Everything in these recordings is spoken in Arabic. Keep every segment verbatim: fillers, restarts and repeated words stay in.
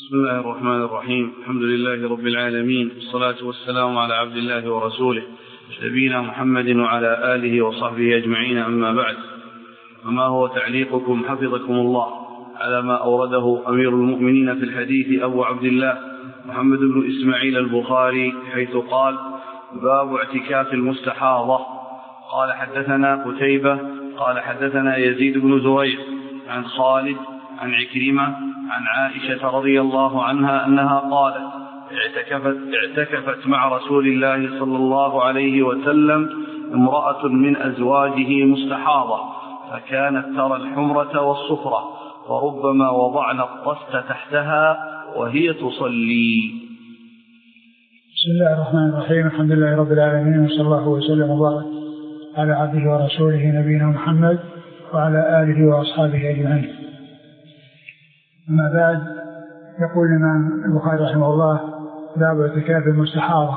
بسم الله الرحمن الرحيم. الحمد لله رب العالمين، والصلاة والسلام على عبد الله ورسوله نبينا محمد وعلى آله وصحبه أجمعين، أما بعد. وما هو تعليقكم حفظكم الله على ما أورده أمير المؤمنين في الحديث أبو عبد الله محمد بن إسماعيل البخاري، حيث قال: باب اعتكاف المستحاضة. قال: حدثنا قتيبة قال حدثنا يزيد بن زريع عن خالد عن عكرمة عن عائشة رضي الله عنها أنها قالت: اعتكفت, اعتكفت مع رسول الله صلى الله عليه وسلم امرأة من أزواجه مستحاضة، فكانت ترى الحمرة والصفرة، وربما وضعنا الطست تحتها وهي تصلي. بسم الله الرحمن الرحيم. الحمد لله رب العالمين، وصلى الله وسلم وبارك على عبده ورسوله نبينا محمد وعلى آله وأصحابه أجمعين. أما بعد، يقول الإمام البخاري رحمه الله: باب اعتكاف المستحاضة.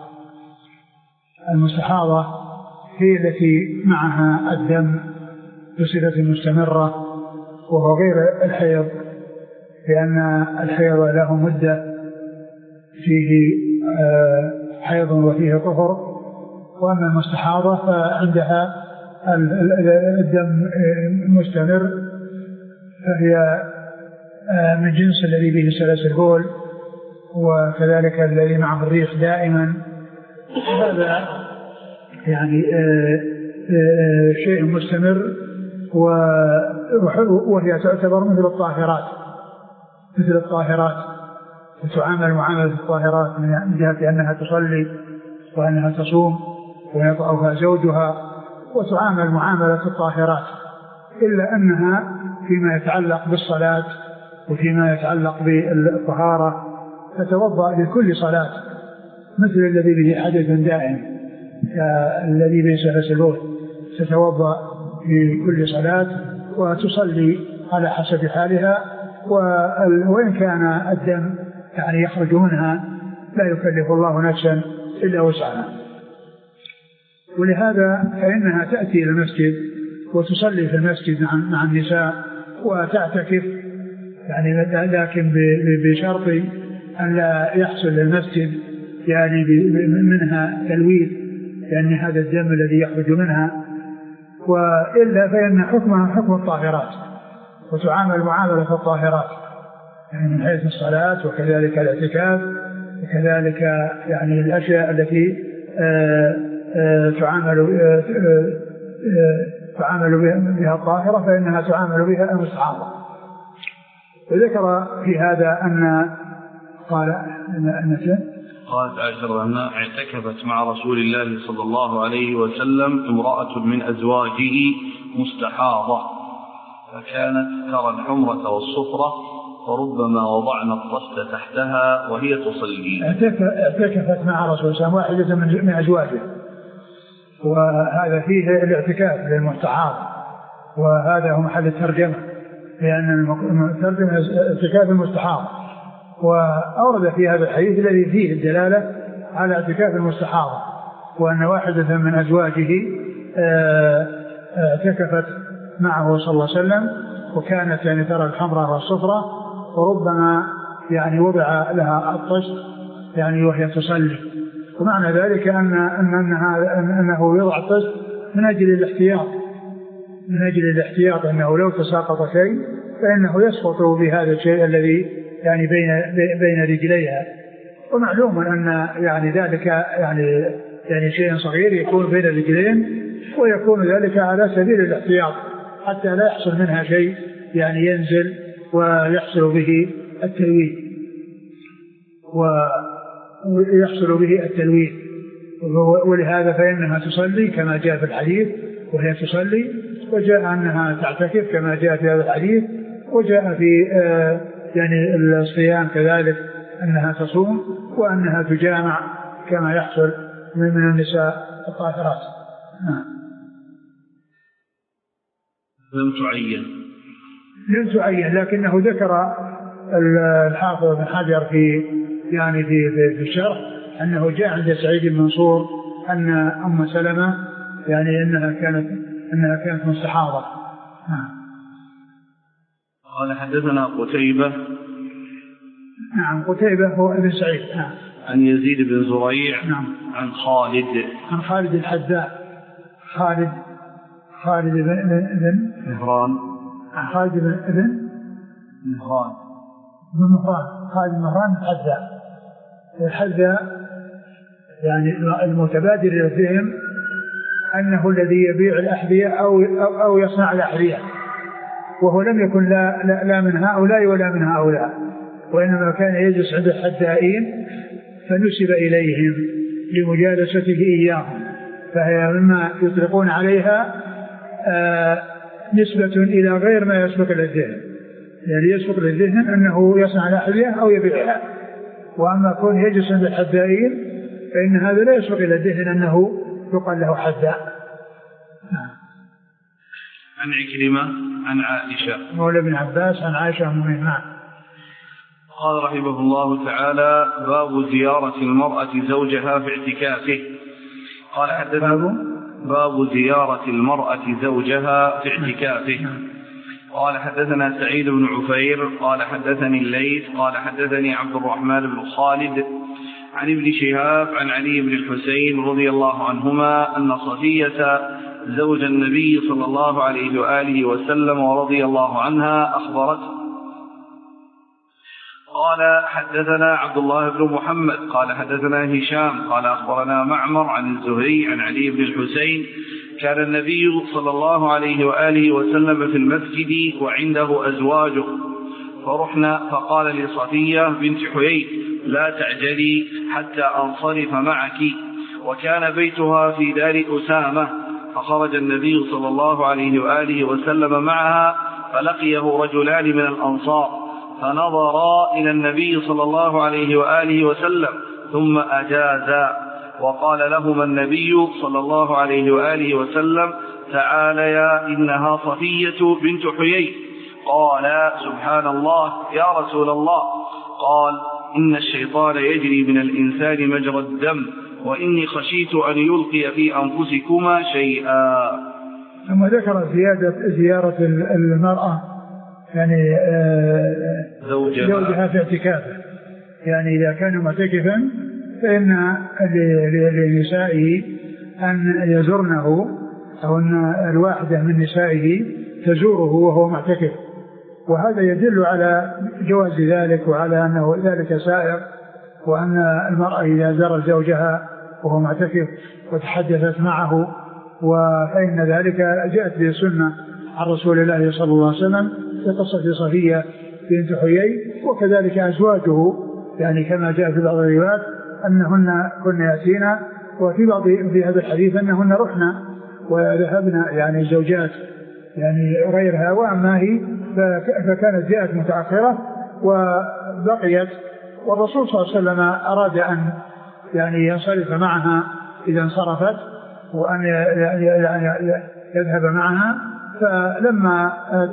المستحاضة هي التي معها الدم بصفة مستمرة، وهو غير الحيض، لأن الحيض له مدة فيه حيض وفيه طهر، وأما المستحاضة فعندها الدم مستمر، فهي من جنس الذي به سلاسل البول، وكذلك الذي معه الريح دائما. هذا يعني شيء مستمر، وهي تعتبر مثل الطاهرات مثل الطاهرات وتعامل معاملة الطاهرات من جهة أنها تصلي وأنها تصوم ويطأها زوجها، وتعامل معاملة الطاهرات، إلا أنها فيما يتعلق بالصلاة وفيما يتعلق بالطهارة تتوضأ لكل صلاة، مثل الذي به حدث دائم الذي به سلاسل البول، تتوضأ لكل صلاة وتصلي على حسب حالها، وإن كان الدم يعني يخرج منها لا يكلف الله نفسا إلا وسعها. ولهذا فإنها تأتي إلى المسجد وتصلي في المسجد مع النساء وتعتكف، يعني لكن بشرط أن لا يحصل للمسجد يعني منها تلويث، لأن هذا الدم الذي يخرج منها، وإلا فإن حكمها حكم الطاهرات، وتعامل معاملة الطاهرات، يعني من حيث الصلاة وكذلك الاعتكاف وكذلك يعني الأشياء التي آآ آآ تعامل آآ آآ تعامل بها الطاهرة فإنها تعامل بها المستحاضة. وذكر في هذا أن قال أن قالت عائشة أنها اعتكفت مع رسول الله صلى الله عليه وسلم امرأة من أزواجه مستحاضة، فكانت ترى الحمرة والصفرة، وربما وضعنا الطست تحتها وهي تصلي. اعتكفت مع رسول الله واحدة من أزواجه، وهذا فيه الاعتكاف للمستحاضة، وهذا هو محل الترجمة، لأن الترجمة اعتكاف المستحاضة. وأورد في هذا الحديث الذي فيه الدلالة على اعتكاف المستحاضة، وأن واحدة من أزواجه اعتكفت معه صلى الله عليه وسلم، وكانت يعني ترى الحمراء والصفرة، وربما يعني وضع لها الطشت يعني وهي تصلي. ومعنى ذلك أن أنها أنه يضع الطشت من أجل الاحتياط من أجل الاحتياط أنه لو تساقط شيء فإنه يسقط بهذا الشيء الذي يعني بين بين رجليها. ومعلوم أن يعني ذلك يعني يعني شيء صغير يكون بين الرجلين، ويكون ذلك على سبيل الاحتياط حتى لا يحصل منها شيء يعني ينزل ويحصل به التلويث ويحصل به التلويث ولهذا فإنها تصلي كما جاء في الحديث وهي تصلي، وجاء أنها تعتكف كما جاء في هذا الحديث، وجاء في آه يعني الصيام كذلك أنها تصوم وأنها تجامع كما يحصل من النساء الطاهرات. لم تعين لم تعين لكنه ذكر الحافظ بن حجر في يعني في في الشرح أنه جاء عند سعيد بن منصور أن أم سلمة يعني أنها كانت أنها كانت مستحاضة. قال: حدثنا قتيبة نعم. قتيبة هو ابن سعيد. نعم. عن يزيد بن زريع. نعم. عن خالد. عن خالد الحذاء. خالد خالد بن بن مهران. عن خالد بن ابن مهران. بن مهران. خالد بن مهران الحذاء. الحذاء يعني المتبادر إلى الذهن أنه الذي يبيع الأحذية أو أو يصنع الأحذية، وهو لم يكن لا, لا, لا من هؤلاء ولا من هؤلاء، وإنما كان يجلس عند الحذائين فنسب إليهم لمجالسته إياهم، فهي مما يطلقون عليها آه نسبة إلى غير ما يسبق للذهن، يعني يسبق للذهن أنه يصنع الأحذية أو يبيعها، وأما كون يجلس عند الحذائين فإن هذا لا يسبق إلى الذهن أنه يقال له حذاء. عن عكرمة عن عائشة مولى بن عباس عن عائشة أم المؤمنين. قال رحمه الله تعالى: باب زيارة المرأة زوجها في اعتكافه. قال حدثنا باب زيارة المرأة زوجها في اعتكافه. قال حدثنا سعيد بن عفير قال حدثني الليث قال حدثني عبد الرحمن بن خالد عن ابن شهاب عن علي بن الحسين رضي الله عنهما أن صفية زوج النبي صلى الله عليه وآله وسلم ورضي الله عنها أخبرته قال حدثنا عبد الله بن محمد قال حدثنا هشام قال أخبرنا معمر عن الزهري عن علي بن الحسين كان النبي صلى الله عليه وآله وسلم في المسجد وعنده أزواجه فرحنا فقال لصفية بنت حيي: لا تعجلي حتى أنصرف معك، وكان بيتها في دار أسامة، فخرج النبي صلى الله عليه وآله وسلم معها فلقيه رجلان من الأنصار فنظرا إلى النبي صلى الله عليه وآله وسلم ثم أجازا، وقال لهما النبي صلى الله عليه وآله وسلم: تعاليا إنها صفية بنت حيي. قال: سبحان الله يا رسول الله. قال: إن الشيطان يجري من الإنسان مجرى الدم، وإني خشيت أن يلقي في أنفسكما شيئا. ثم ذكر زيادة زيارة المرأة يعني زوجها, زوجها في اعتكافه، يعني إذا كان معتكفا فإن لنسائه أن يزرنه، أو أن الواحدة من نسائه تزوره وهو معتكف، وهذا يدل على جواز ذلك وعلى أنه ذلك سائر، وأن المرأة إذا زارت زوجها وهو معتكف وتحدثت معه فإن ذلك جاءت به سنة عن رسول الله صلى الله عليه وسلم في قصة صفية بنت حيي، وكذلك أزواجه يعني كما جاء في بعض الروايات أنهن كن يأتينا، وفي بعض في هذا الحديث أنهن رحنا وذهبنا يعني زوجات يعني غيرها، وأما هي فكانت جاءت متأخرة وبقيت، والرسول صلى الله عليه وسلم أراد أن يعني ينصرف معها إذا انصرفت وأن يذهب معها، فلما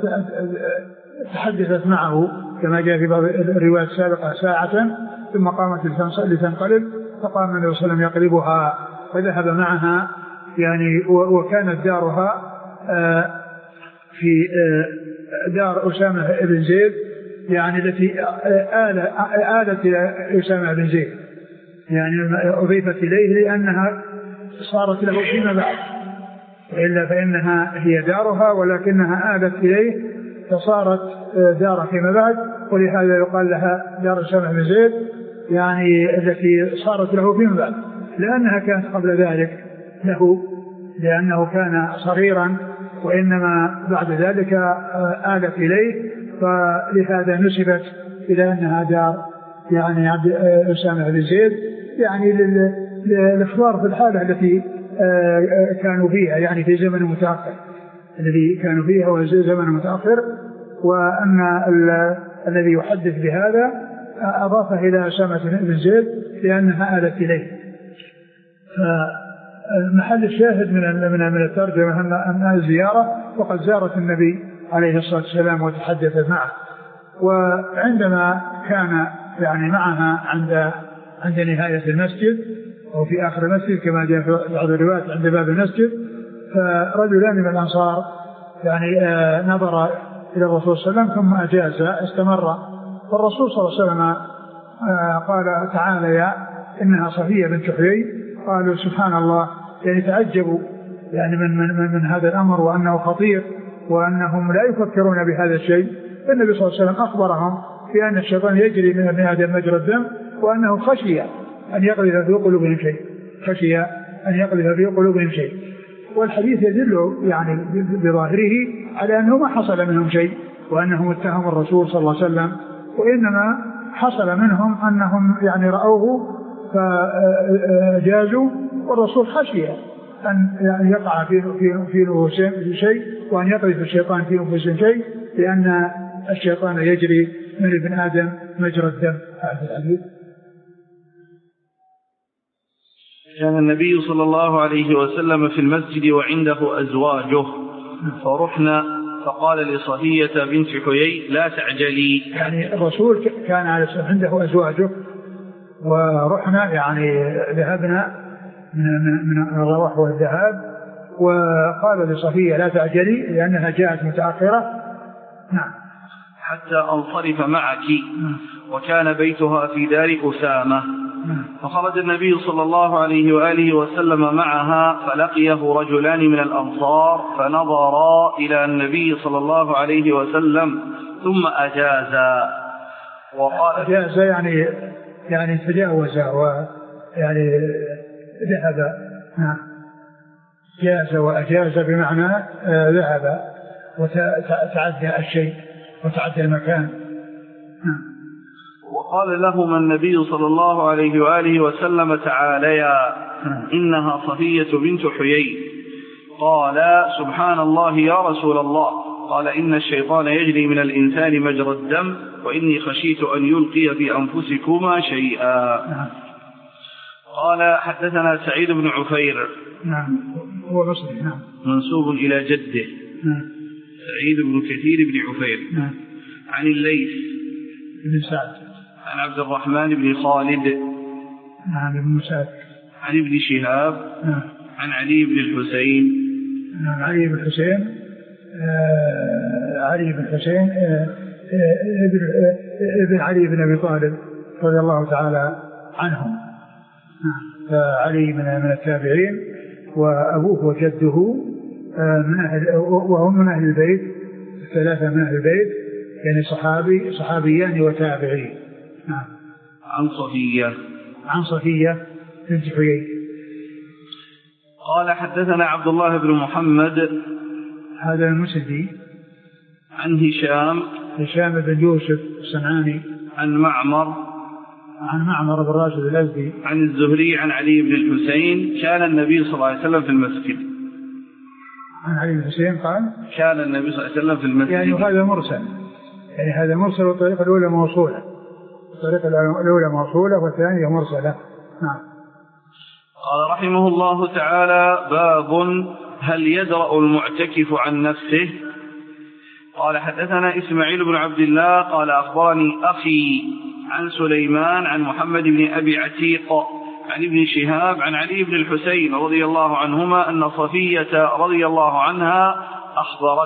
تحدثت معه كما جاء في بعض الروايات السابقة ساعة ثم قامت لتنقلب، فقام النبي صلى الله عليه وسلم يقلبها فذهب معها يعني، وكانت دارها في دار أسامة بن زيد يعني التي آلت إلى أسامة بن زيد، يعني أضيفت إليه لأنها صارت له فيما بعد، وإلا فإنها هي دارها ولكنها آلت إليه فصارت دار فيما بعد، ولهذا يقال لها دار أسامة بن زيد يعني التي صارت له فيما بعد، لأنها كانت قبل ذلك له لأنه كان صغيرا، وإنما بعد ذلك آلت إليه، فلهذا نسبت إلى أنها دار يعني عبد أسامة بن زيد، يعني للإخبار في الحالة التي كانوا فيها يعني في زمن متأخر، الذي كانوا فيها هو زمن متأخر، وأن الذي يحدث بهذا أضافه إلى أسامة بن زيد لأنها آلت إليه. فمحل الشاهد من من الترجمة أنها الزيارة، وقد زارت النبي عليه الصلاة والسلام وتحدثت معه، وعندما كان يعني معها عند عند نهاية المسجد أو في آخر المسجد كما جاء في بعض الروايات عند باب المسجد، فرجلان من الأنصار يعني نظر إلى الرسول صلى الله عليه وسلم ثم أجاز استمر، والرسول صلى الله عليه وسلم قال تعالى يا إنها صفية بنت حيي، قالوا سبحان الله، يعني تعجبوا يعني من, من, من, من هذا الأمر وأنه خطير وأنهم لا يفكرون بهذا الشيء. فالنبي صلى الله عليه وسلم أخبرهم بأن الشيطان يجري من ابن آدم مجرى الدم، وأنه خشي أن يقذف في قلوبهم شيء، خشي أن يقذف في قلوبهم شيء. والحديث يدل يعني بظاهره على أنه ما حصل منهم شيء، وأنهم اتهموا الرسول صلى الله عليه وسلم، وإنما حصل منهم أنهم يعني رأوه فجازوا، والرسول خشي أن يعني يقع في في في نفوسهم شيء، وأن يقذف الشيطان في نفوسهم شيء، لأن الشيطان يجري من ابن آدم مجرى الدم. هذا الحديث. كان النبي صلى الله عليه وسلم في المسجد وعنده أزواجه، فرحنا فقال لصفية بنت حيي لا تعجلي. يعني الرسول كان عنده أزواجه ورحنا يعني ذهبنا من من الروح والذهاب، وقال لصفية لا تعجلي لأنها جاءت متأخرة. نعم. حتى أنصرف معك. وكان بيتها في دار أسامة. فخرج النبي صلى الله عليه وآله وسلم معها، فلقيه رجلان من الأنصار فنظرا إلى النبي صلى الله عليه وسلم ثم أجازا. وقال أجاز يعني يعني تجاوز ويعني ذهب. نعم. جاز وأجاز بمعنى ذهب وتعدى الشيء وتعدى المكان. نعم. وقال لهما النبي صلى الله عليه وآله وسلم تعاليا إنها صفية بنت حيي. قال سبحان الله يا رسول الله. قال إن الشيطان يجري من الإنسان مجرى الدم، وإني خشيت أن يلقي في أنفسكما شيئا. قال حدثنا سعيد بن عفير. نعم. هو مصري. نعم. منسوب إلى جده. نعم. سعيد بن كثير بن عفير. نعم. عن الليث بن سعد عن عبد الرحمن بن خالد. نعم. بن مسعد. عن ابن شهاب. نعم. عن علي بن الحسين. نعم. علي بن الحسين. آه علي بن الحسين آه آه ابن, آه ابن علي بن أبي طالب رضي الله تعالى عنهم. علي من من التابعين، وأبوه وجده من أهل وهم من أهل البيت، ثلاثة من أهل البيت، يعني صحابي صحابيان وتابعين. نعم. عن صفية عن صفية بنت حيي. قال حدثنا عبد الله بن محمد هذا المسدي. عن هشام هشام بن يوسف الصنعاني. عن معمر عن معمر بن راشد الأزدي. عن الزهري عن علي بن الحسين كان النبي صلى الله عليه وسلم في المسجد. عن علي بن الحسين قال كان النبي صلى الله عليه وسلم في المسجد. يعني هذا مرسل، يعني هذا مرسل، والطريقة الأولى موصولة، الطريقة الأولى موصولة والثانية مرسلة. نعم. قال رحمه الله تعالى باب هل يدرأ المعتكف عن نفسه. قال حدثنا إسماعيل بن عبد الله قال أخبرني أخي عن سليمان عن محمد بن أبي عتيق عن ابن شهاب عن علي بن الحسين رضي الله عنهما أن صفية رضي الله عنها أخبرت.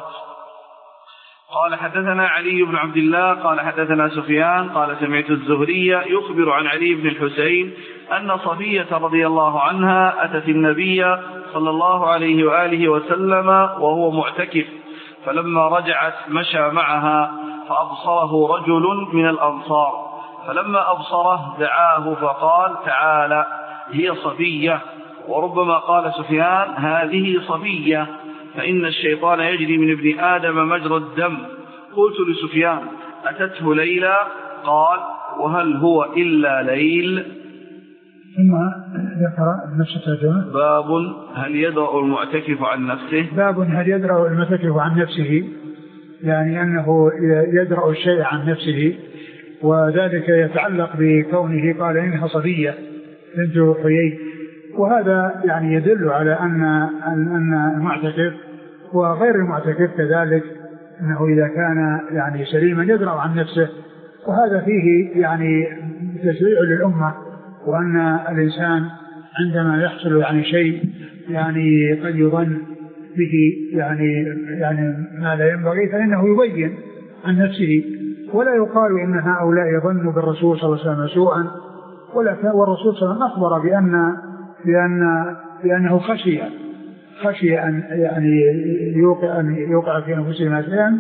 قال حدثنا علي بن عبد الله قال حدثنا سفيان قال سمعت الزهري يخبر عن علي بن الحسين أن صفية رضي الله عنها أتت النبي صلى الله عليه وآله وسلم وهو معتكف، فلما رجعت مشى معها فأبصره رجل من الأنصار، فلما أبصره دعاه فقال تعالى هي صفية. وربما قال سفيان هذه صفية، فإن الشيطان يجري من ابن آدم مجرى الدم. قلت لسفيان أتته ليلى؟ قال وهل هو إلا ليل. ثم ذكر نفس الترجمة باب هل يدرأ المعتكف عن نفسه. باب هل يدرأ المعتكف عن نفسه، يعني أنه يدرأ الشيء عن نفسه، وذلك يتعلق بكونه قال إنها صفية بنت حيي، وهذا يعني يدل على أن أن المعتكف وغير المعتكف كذلك أنه إذا كان يعني سليما يدرأ عن نفسه، وهذا فيه يعني تشريع للأمة، وأن الإنسان عندما يحصل يعني شيء يعني قد يظن به يعني يعني ما لا ينبغي، فإنه يبين عن نفسه ولا يقال إن هؤلاء ظنوا بالرسول صلى الله عليه وسلم سوءا، والرسول صلى الله عليه وسلم أخبر بأن بأن بأنه خشي خشي أن يعني يوقع أن يوقع في أنفسهم شيئا،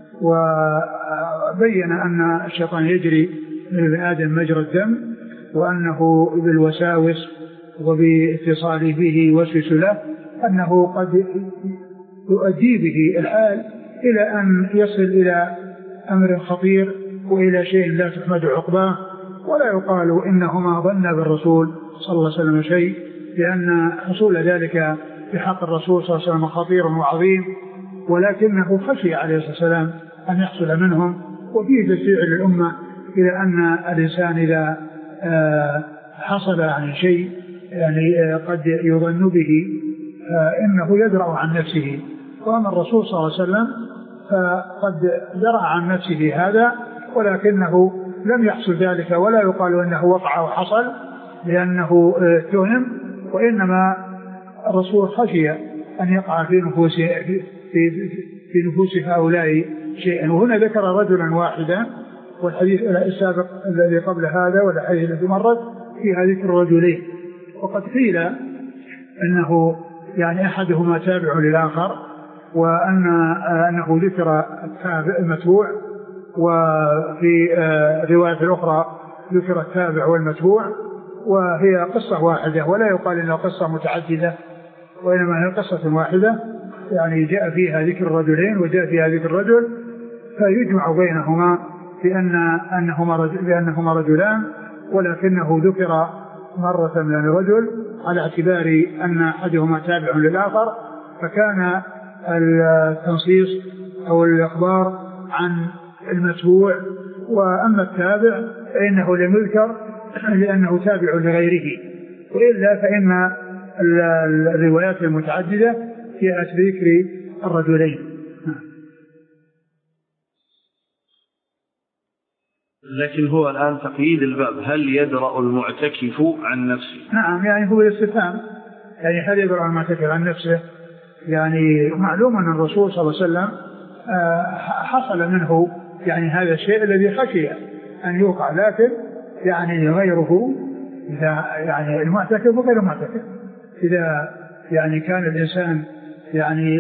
وبين أن الشيطان يجري من ابن آدم مجرى الدم، وأنه بالوساوس وباتصاله به يوسوس له أنه قد يؤدي به الحال إلى أن يصل إلى أمر خطير وإلى شيء لا تحمد عقباه. ولا يقال إنهما ظن بالرسول صلى الله عليه وسلم شيء، لأن حصول ذلك في حق الرسول صلى الله عليه وسلم خطير وعظيم، ولكنه خشي عليه الصلاة والسلام أن يحصل منهم. وفيه تشجيع للأمة إلى أن الإنسان إذا حصل عن شيء يعني قد يظن به إنه يدرأ عن نفسه، وأما الرسول صلى الله عليه وسلم فقد درأ عن نفسه هذا، ولكنه لم يحصل ذلك، ولا يقال أنه وقع وحصل لأنه اتهم، وإنما الرسول خشي أن يقع في نفوس في, في, في نفوس هؤلاء شيئا. وهنا ذكر رجلا واحدا، والحديث السابق الذي قبل هذا والحديث الذي مرت فيها ذكر رجلين. وقد قيل أنه يعني أحدهما تابع للآخر، وأن أنه ذكر التابع المتبوع، وفي رواية الأخرى ذكر التابع والمتبوع، وهي قصة واحدة، ولا يقال إنها قصة متعددة، وإنما هي قصة واحدة يعني جاء فيها ذكر الرجلين وجاء فيها ذكر الرجل، فيجمع بينهما بأن أنهما رجل بأنهما رجلان، ولكنه ذكر مرة من الرجل على اعتبار أن أحدهما تابع للآخر، فكان التنصيص أو الإخبار عن المتبوع. وأما التابع فإنه لم يذكر لأنه تابع لغيره، وإلا فإن الروايات المتعددة جاءت بذكر الرجلين. لكن هو الآن تقييد الباب، هل يدرأ المعتكف عن نفسه؟ نعم، يعني هو الاستفهام، يعني هل يدرأ المعتكف عن نفسه؟ يعني معلوم أن الرسول صلى الله عليه وسلم حصل منه يعني هذا الشيء الذي خشي أن يوقع، لكن يعني غيره إذا يعني المعتكف وغير المعتكف، إذا يعني كان الإنسان يعني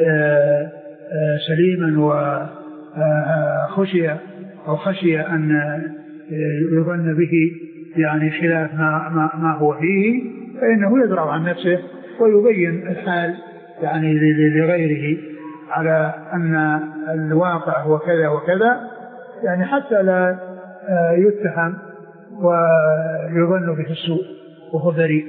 سليما وخشي أو خشي أن يظن به يعني خلاف ما, ما, ما هو فيه، فإنه يدرأ عن نفسه ويبين الحال يعني لغيره على أن الواقع هو كذا وكذا، يعني حتى لا يتهم ويظن به السوء وهو بريء.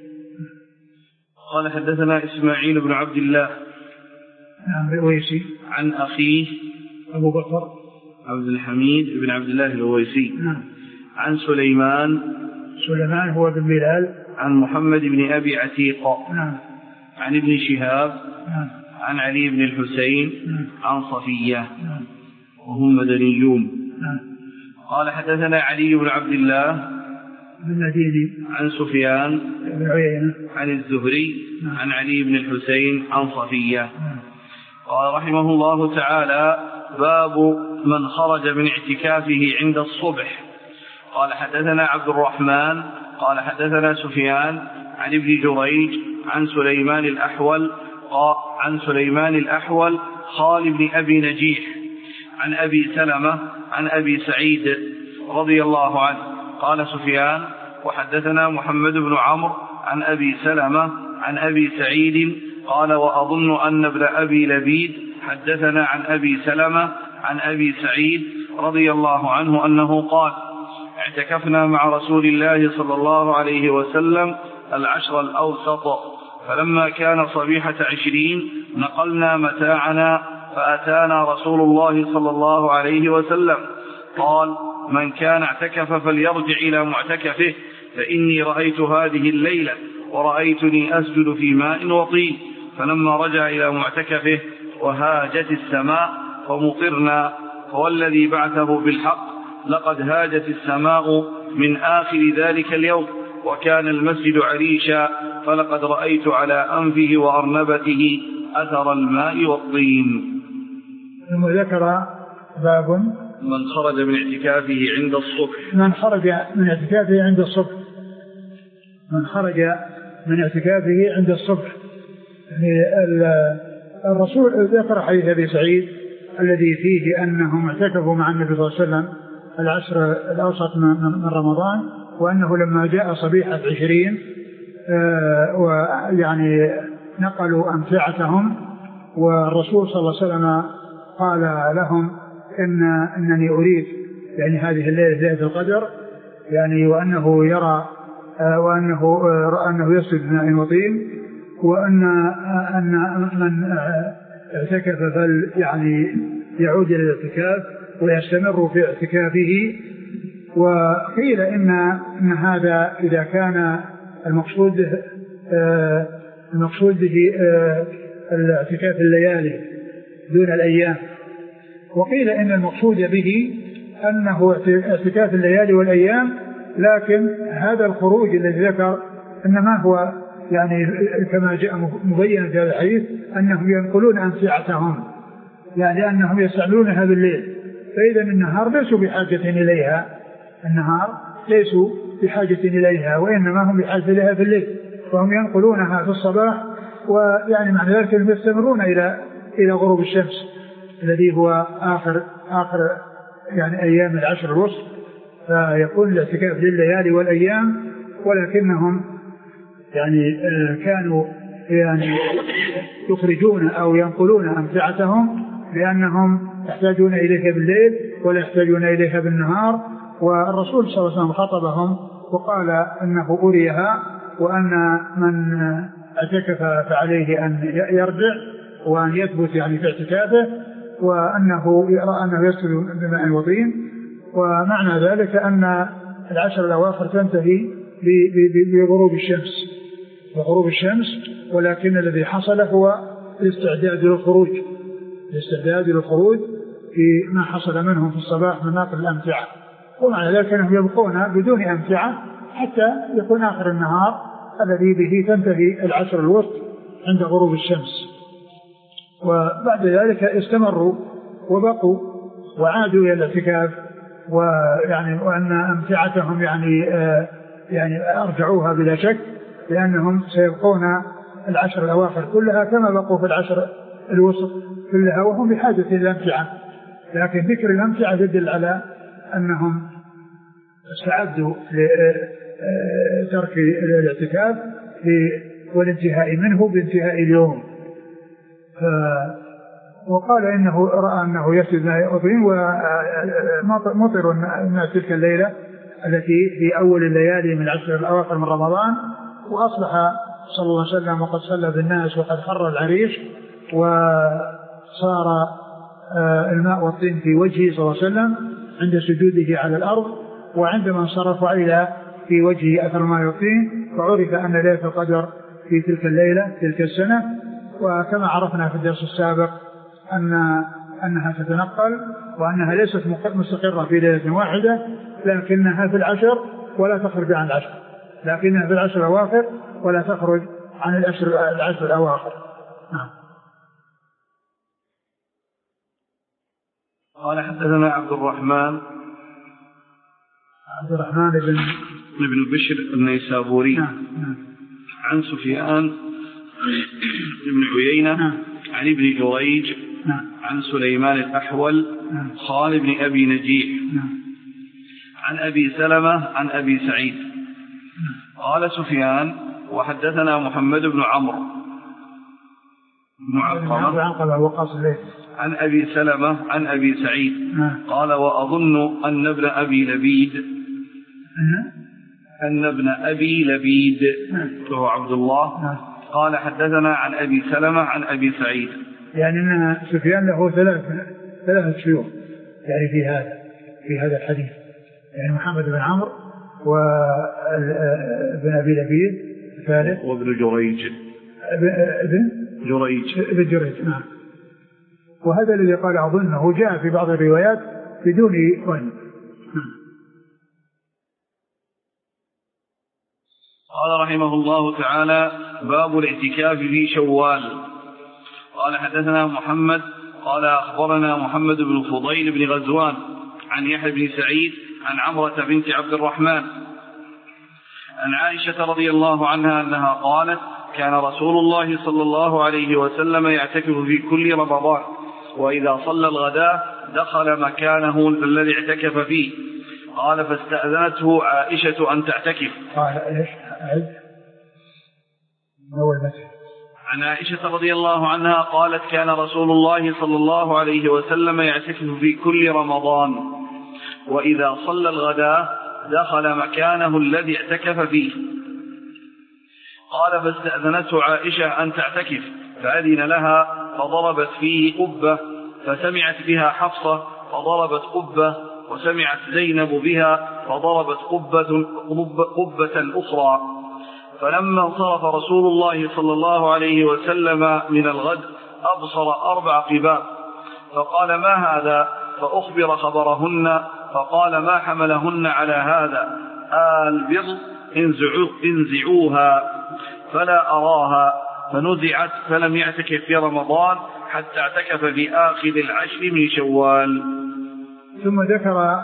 قال حدثنا إسماعيل بن عبد الله نعم الأويسي عن أخيه أبو بكر عبد الحميد بن عبد الله الأويسي نعم عن سليمان سليمان هو بن بلال عن محمد بن أبي عتيق نعم عن ابن شهاب نعم عن علي بن الحسين نعم عن صفية نعم وهم مدنيون. نعم. قال حدثنا علي بن عبد الله بن مديني عن سفيان بن عيينة عن الزهري نعم. عن علي بن الحسين عن صفية. نعم. قال رحمه الله تعالى: باب من خرج من اعتكافه عند الصبح. قال حدثنا عبد الرحمن قال حدثنا سفيان عن ابن جريج عن سليمان الأحول عن سليمان الأحول خال بن أبي نجيح عن أبي سلمة عن أبي سعيد رضي الله عنه. قال سفيان: وحدثنا محمد بن عمرو عن أبي سلمة عن أبي سعيد قال: وأظن أن ابن أبي لبيد حدثنا عن أبي سلمة عن أبي سعيد رضي الله عنه أنه قال: اعتكفنا مع رسول الله صلى الله عليه وسلم العشر الأوسط، فلما كان صبيحة عشرين نقلنا متاعنا فأتانا رسول الله صلى الله عليه وسلم قال: من كان اعتكف فليرجع إلى معتكفه، فإني رأيت هذه الليلة ورأيتني أسجد في ماء وطين. فلما رجع إلى معتكفه وهاجت السماء فمطرنا، فوالذي بعثه بالحق لقد هاجت السماء من آخر ذلك اليوم، وكان المسجد عريشا، فلقد رأيت على أنفه وأرنبته أثر الماء والطين. ثم ذكر باب من خرج من اعتكافه عند الصبح. من خرج من اعتكافه عند الصبح من خرج من اعتكافه عند الصبح يعني الرسول ذكر حديث أبي سعيد الذي فيه أنهم اعتكفوا مع النبي صلى الله عليه وسلم العشر الأوسط من رمضان، وأنه لما جاء صبيحة عشرين ويعني نقلوا أمتعتهم، والرسول صلى الله عليه وسلم قال لهم إن أنني أريد يعني هذه الليلة ليلة القدر يعني، وأنه يرى وأنه رأى أنه يسجد بماء وطين، وأن أن من اعتكف فل يعني يعود إلى الاعتكاف ويستمر في اعتكافه. وقيل إن إن هذا إذا كان المقصود المقصود به الاعتكاف الليالي دون الأيام، وقيل إن المقصود به أنه اعتكاف الليالي والأيام، لكن هذا الخروج الذي ذكر إنما هو يعني كما جاء مبينا في هذا الحديث أنهم ينقلون أمتعتهم، يعني أنهم يستعملونها بالليل، فإذا النهار ليسوا بحاجة إليها النهار ليسوا بحاجة إليها وإنما هم بحاجة إليها في الليل، وهم ينقلونها في الصباح، ويعني مع ذلك يستمرون إلى إلى غروب الشمس الذي هو آخر آخر يعني أيام العشر الوسط، فيكون الاعتكاف لليالي والأيام، ولكنهم يعني كانوا يعني يخرجون أو ينقلون أمتعتهم لأنهم يحتاجون إليها بالليل ولا يحتاجون إليها بالنهار. والرسول صلى الله عليه وسلم خطبهم وقال أنه أريها، وأن من اعتكف فعليه أن يرجع وأن يثبت يعني في اعتكافه، وأنه يرى أنه يسجد بماء وطين. ومعنى ذلك أن العشر الأواخر تنتهي بغروب الشمس بغروب الشمس ولكن الذي حصل هو الاستعداد للخروج الاستعداد للخروج في ما حصل منهم في الصباح من نقل الأمتعة، ومعنى ذلك أنهم يبقون بدون أمتعة حتى يكون آخر النهار الذي به تنتهي العشر الوسط عند غروب الشمس. وبعد ذلك استمروا وبقوا وعادوا إلى الاعتكاف، ويعني وأن أمتعتهم يعني آه يعني أرجعوها بلا شك، لأنهم سيبقون العشر الأواخر كلها كما بقوا في العشر الوسط كلها وهم بحاجة إلى الأمتعة، لكن ذكر الأمتعة يدل على أنهم استعدوا لترك الاعتكاف والانتهاء منه بانتهاء اليوم. وقال إنه رأى أنه يسجد ماء وطين ومطر الناس تلك الليلة التي في أول الليالي من العشر الأواخر من رمضان، وأصبح صلى الله عليه وسلم وقد صلى بالناس وقد خر العريش، وصار الماء والطين في وجهه صلى الله عليه وسلم عند سجوده على الأرض، وعندما انصرف إلى في وجهه أثر الماء والطين، فعرف أن ليلة القدر في تلك الليلة تلك السنة. وكما عرفنا في الدرس السابق أن أنها تتنقل وأنها ليست مستقرة في ليلة واحدة، لكنها في العشر ولا تخرج عن العشر لكنها في العشر الأواخر ولا تخرج عن العشر العشر الأواخر. نعم. قال حدثنا عبد الرحمن عبد الرحمن بن ابن بشر النيسابوري نعم. نعم. عن سفيان بن عيينة نعم. عن ابن جريج نعم. عن سليمان الأحول نعم. خالد بن أبي نجيح نعم. عن أبي سلمة عن أبي سعيد قال سفيان وحدثنا محمد بن عمرو بن علقمة عن أبي سلمة عن أبي سعيد قال وأظن أن ابن أبي لبيد أن ابن أبي لبيد هو عبد الله قال حدثنا عن أبي سلمة عن أبي سعيد، يعني أن سفيان له ثلاث ثلاث شيوخ يعني في هذا في هذا الحديث، يعني محمد بن عمرو وابن أبي لبيد الثالث وابن جريج ابن جريج ابن جريج. نعم. وهذا الذي قال أظنه جاء في بعض الروايات بدون ظن. قال رحمه الله تعالى باب الاعتكاف في شوال. قال حدثنا محمد قال أخبرنا محمد بن فضيل بن غزوان عن يحيى بن سعيد عن عمرة بنت عبد الرحمن عن عائشة رضي الله عنها أنها قالت كان رسول الله صلى الله عليه وسلم يعتكف في كل رمضان وإذا صلى الغداء دخل مكانه الذي اعتكف فيه. قال فاستأذنته عائشة أن تعتكف. قال إيش؟ عن عائشة رضي الله عنها قالت كان رسول الله صلى الله عليه وسلم يعتكف في كل رمضان وإذا صلى الغداء دخل مكانه الذي اعتكف فيه. قال فاستأذنته عائشة أن تعتكف فأذن لها فضربت فيه قبة فسمعت بها حفصة فضربت قبة وسمعت زينب بها فضربت قبة, قبة أخرى. فلما انصرف رسول الله صلى الله عليه وسلم من الغد أبصر أربع قباب فقال ما هذا؟ فأخبر خبرهن فقال ما حملهن على هذا؟ البر انزعوها فلا أراها. فنزعت فلم يعتكف في رمضان حتى اعتكف في آخر العشر من شوال. ثم ذكر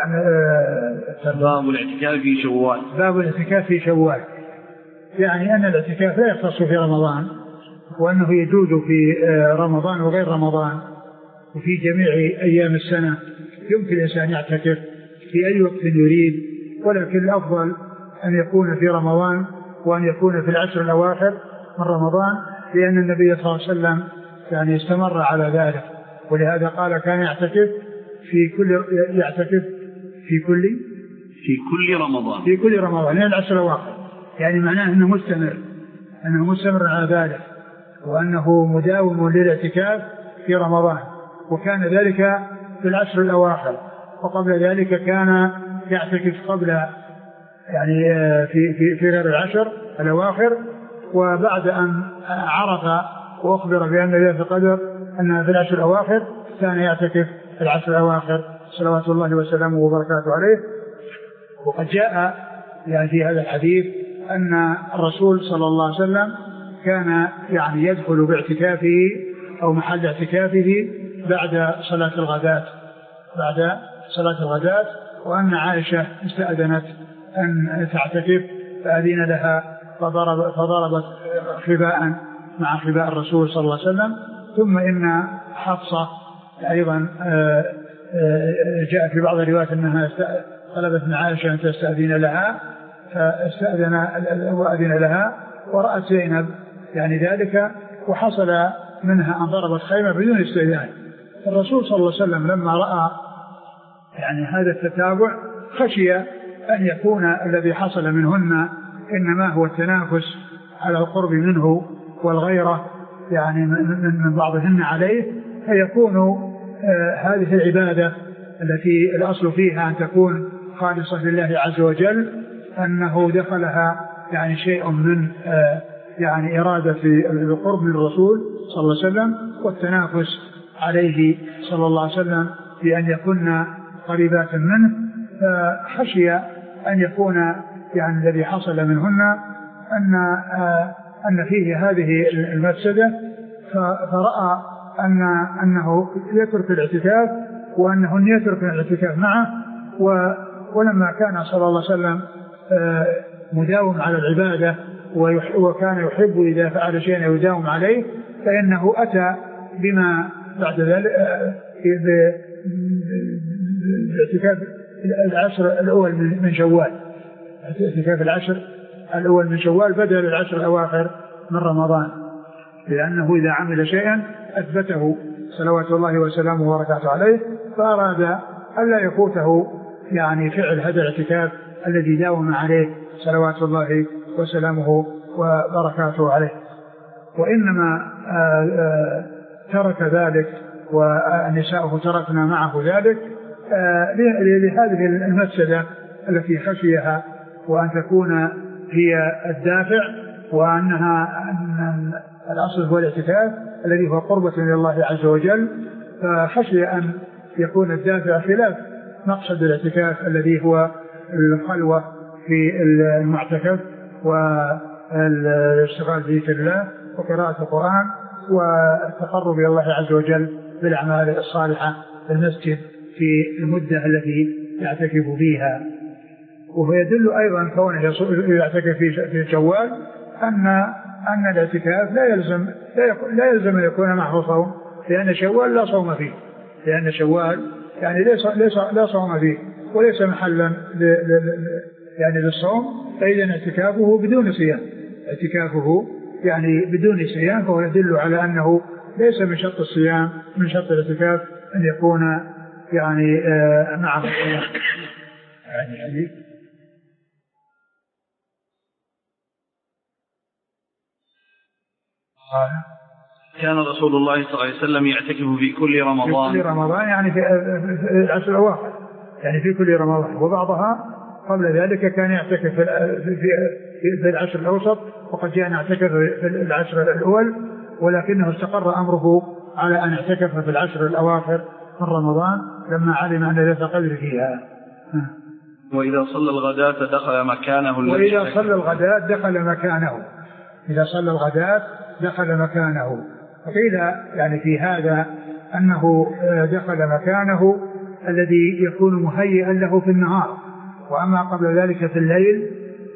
باب الاعتكاف في شوال. باب الاعتكاف في شوال يعني أن الاعتكاف لا يختص في رمضان وأنه يجوز في رمضان وغير رمضان وفي جميع أيام السنة يمكن الإنسان يعتكف في أي وقت يريد، ولكن الأفضل أن يكون في رمضان وأن يكون في العشر الأواخر من رمضان لأن النبي صلى الله عليه وسلم يعني استمر على ذلك، ولهذا قال كان يعتكف في كل يعتكف في كل في كل رمضان في كل رمضان يعني العشر الأواخر، يعني معناه أنه مستمر أنه مستمر على ذلك وأنه مداوم للاعتكاف في رمضان، وكان ذلك في العشر الأواخر، وقبل ذلك كان يعتكف قبل يعني في في في غير العشر الأواخر، وبعد أن عرف وأخبر بأن ليلة القدر أنها في العشر الأواخر كان يعتكف في العشر الأواخر صلوات الله وسلامه وبركاته عليه. وقد جاء يعني في هذا الحديث أن الرسول صلى الله عليه وسلم كان يعني يدخل باعتكافه أو محل اعتكافه بعد صلاة الغداة بعد صلاة الغداة وأن عائشة استأذنت أن تعتكف فأذن لها فضرب فضربت خباء مع خباء الرسول صلى الله عليه وسلم. ثم إن حفصة أيضا جاء في بعض الروايات أنها طلبت من عائشة أن تستأذن لها فاستأذن وأذن لها، ورأت زينب يعني ذلك وحصل منها أن ضربت خيمة بدون استئذان. الرسول صلى الله عليه وسلم لما رأى يعني هذا التتابع خشي أن يكون الذي حصل منهن إنما هو التنافس على القرب منه والغيرة يعني من بعضهن عليه، فيكون آه هذه العبادة التي الأصل فيها أن تكون خالصة لله عز وجل أنه دخلها يعني شيء من آه يعني إرادة القرب من الرسول صلى الله عليه وسلم والتنافس عليه صلى الله عليه وسلم بأن يكون قريبات منه، فخشي أن يكون يعني الذي حصل منهن أن آه أن فيه هذه المفسدة، فرأى أن أنه يترك الاعتكاف وأنه يترك الاعتكاف معه، ولما كان صلى الله عليه وسلم آه مداوم على العبادة وكان يحب إذا فعل شيئا يداوم عليه فإنه أتى بما بعد ذلك باعتكاف العشر الأول من شوال اعتكاف العشر الأول من شوال بدل العشر الأواخر من رمضان، لأنه إذا عمل شيئا أثبته صلوات الله وسلامه وبركاته عليه، فأراد ألا يفوته يعني فعل هذا الاعتكاف الذي داوم عليه صلوات الله وسلامه وبركاته عليه. وإنما آآ آآ ترك ذلك ونساؤه تركنا معه ذلك لهذه المفسدة التي خشيها وأن تكون هي الدافع، وأنها أن الأصل هو الاعتكاف الذي هو قربة لله عز وجل، فخشي أن يكون الدافع خلاف مقصد الاعتكاف الذي هو الخلوة في المعتكف والاشتغال بذكر الله وقراءة القرآن والتقرب إلى الله عز وجل بالأعمال الصالحة في المسجد في المدة التي يعتكف فيها. وهو يدل أيضا كونه يعتكف في شوال أن أن الاعتكاف لا يلزم لا يلزم أن يكون معه صوم، لأن شوال لا صوم فيه، لأن شوال يعني ليس ليس لا صوم فيه وليس محلا يعني للصوم، فإذا اعتكافه بدون صيام، اعتكافه يعني بدون صيام، فهو يدل على أنه ليس من شرط الصيام من شرط الاعتكاف أن يكون يعني آه معه صيام. يعني كان رسول الله صلى الله عليه وسلم يعتكف في كل رمضان في كل رمضان يعني في العشر الأواخر، يعني في كل رمضان، وبعضها قبل ذلك كان يعتكف في في العشر الأوسط، وقد جاء يعتكف في العشر الأول، ولكنه استقر أمره على أن يعتكف في العشر الأواخر من رمضان لما علم أن ليلة القدر فيها. وإذا صلى الغداة دخل مكانه وإذا صلى الغداة دخل مكانه إذا صلى الغداة دخل مكانه وقيل يعني في هذا أنه دخل مكانه الذي يكون مهيئا له في النهار، وأما قبل ذلك في الليل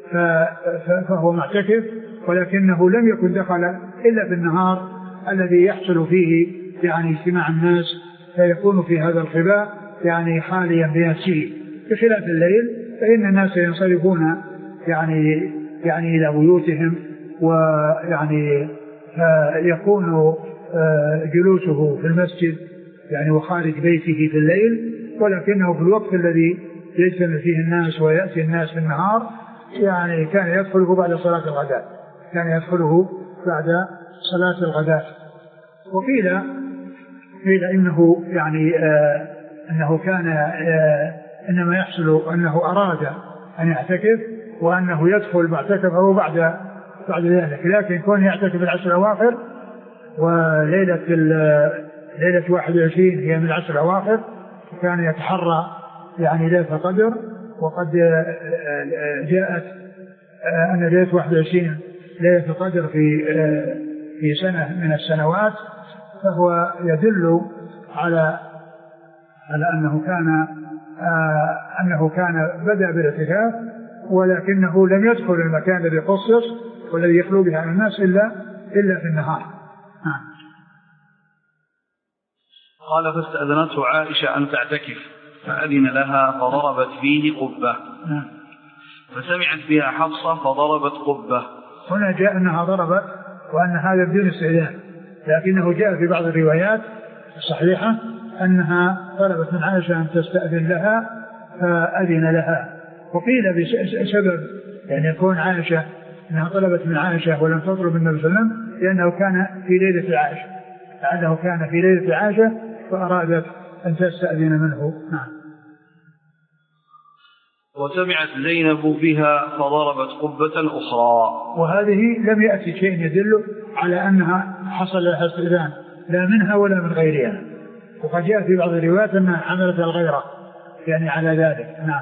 فهو معتكف، ولكنه لم يكن دخل إلا في النهار الذي يحصل فيه يعني اجتماع الناس، فيكون في هذا الخباء يعني حاليا بنفسه، بخلاف الليل فإن الناس ينصرفون يعني يعني إلى بيوتهم، ويعني يكون جلوسه في المسجد يعني وخارج بيته في الليل، ولكنه في الوقت الذي يجتمع فيه الناس ويأتي الناس في النهار يعني كان يدخله بعد صلاة الغداء كان يدخله بعد صلاة الغداء. وقيل قيل إنه يعني آه أنه كان آه إنما يحصل أنه أراد أن يعتكف وأنه يدخل معتكفه بعد بعد ذلك، لكن كون يعتكف العشر الأواخر، وليلة ليلة واحد وعشرين هي من العشر الأواخر، كان يتحرى يعني ليلة القدر، وقد جاءت أن ليلة واحد وعشرين ليلة القدر في في سنة من السنوات، فهو يدل على على أنه كان أنه كان بدأ بالاعتكاف، ولكنه لم يدخل المكان الذي خصص والذي يخلو به عن الناس إلا إلا في النهار. قال فاستأذنته عائشة أن تعتكف فأذن لها فضربت فيه قبة، فسمعت بها حفصة فضربت قبة. هنا جاء أنها ضربت وأن هذا بدون استئذان، لكنه جاء في بعض الروايات الصحيحة أنها طلبت من عائشة أن تستأذن لها فأذن لها. وقيل بسبب يعني يكون عائشة أنها طلبت من عائشة ولم تطلب من النبي صلى الله عليه وسلم لأنه كان في ليلة عائشة، لأنه كان في ليلة عائشة فأرادت أن تستأذن منه. نعم. وسمعت زينب بها فضربت قبة أخرى. وهذه لم يأتي شيء يدل على أنها حصل لها استئذان لا منها ولا من غيرها، وقد جاء في بعض الروايات أنها حملت الغيرة يعني على ذلك. نعم.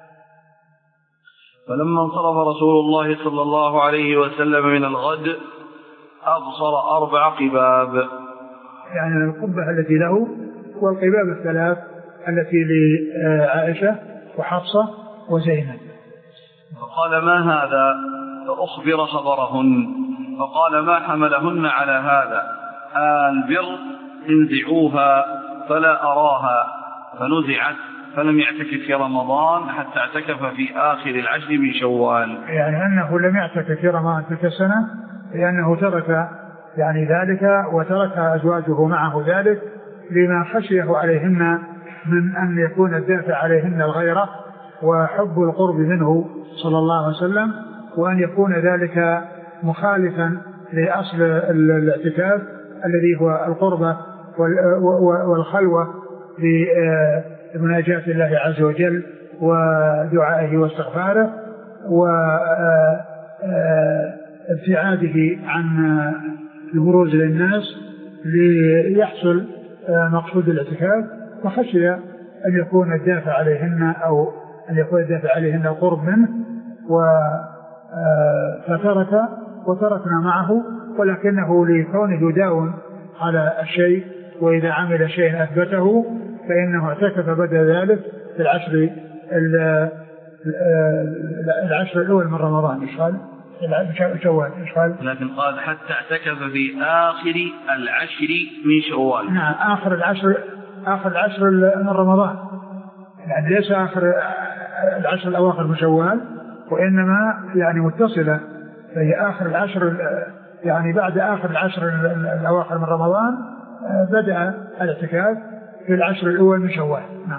فلما انصرف رسول الله صلى الله عليه وسلم من الغد أبصر أربع قباب، يعني القبة التي له والقباب الثلاث التي لعائشة وحفصة وزينب. فقال ما هذا؟ فأخبر خبرهن، فقال ما حملهن على هذا؟ البر انزعوها فلا أراها، فنزعت فلم يعتكف في رمضان حتى اعتكف في آخر العشر من شوال. يعني أنه لم يعتكف في رمضان تلك السنة لأنه ترك يعني ذلك، وترك أزواجه معه ذلك لما خشيه عليهن من أن يكون الدافع عليهن الغيرة وحب القرب منه صلى الله عليه وسلم، وأن يكون ذلك مخالفا لأصل الاعتكاف الذي هو القربة والخلوة بمناجاة الله عز وجل ودعائه واستغفاره وابتعاده عن البروز للناس ليحصل مقصود الاعتكاف، وخشي أن يكون الدافع عليهن أو أن يكون الدافع عليهن القرب منه، فترك وتركنا معه، ولكنه لكونه يداوم على الشيء وإذا عمل شيء أثبته فإنه اعتكف بعد ذلك في العشر العشر الأول من رمضان. إيش قال؟ شوال. إيش قال؟ لكن قال حتى اعتكف في آخر العشر من شوال. نعم آخر العشر آخر العشر من رمضان، يعني ليس آخر العشر الأواخر من شوال، وإنما يعني متصلة، فهي آخر العشر يعني بعد آخر العشر الأواخر من رمضان بدأ الاعتكاف في العشر الأول من شوال. نعم.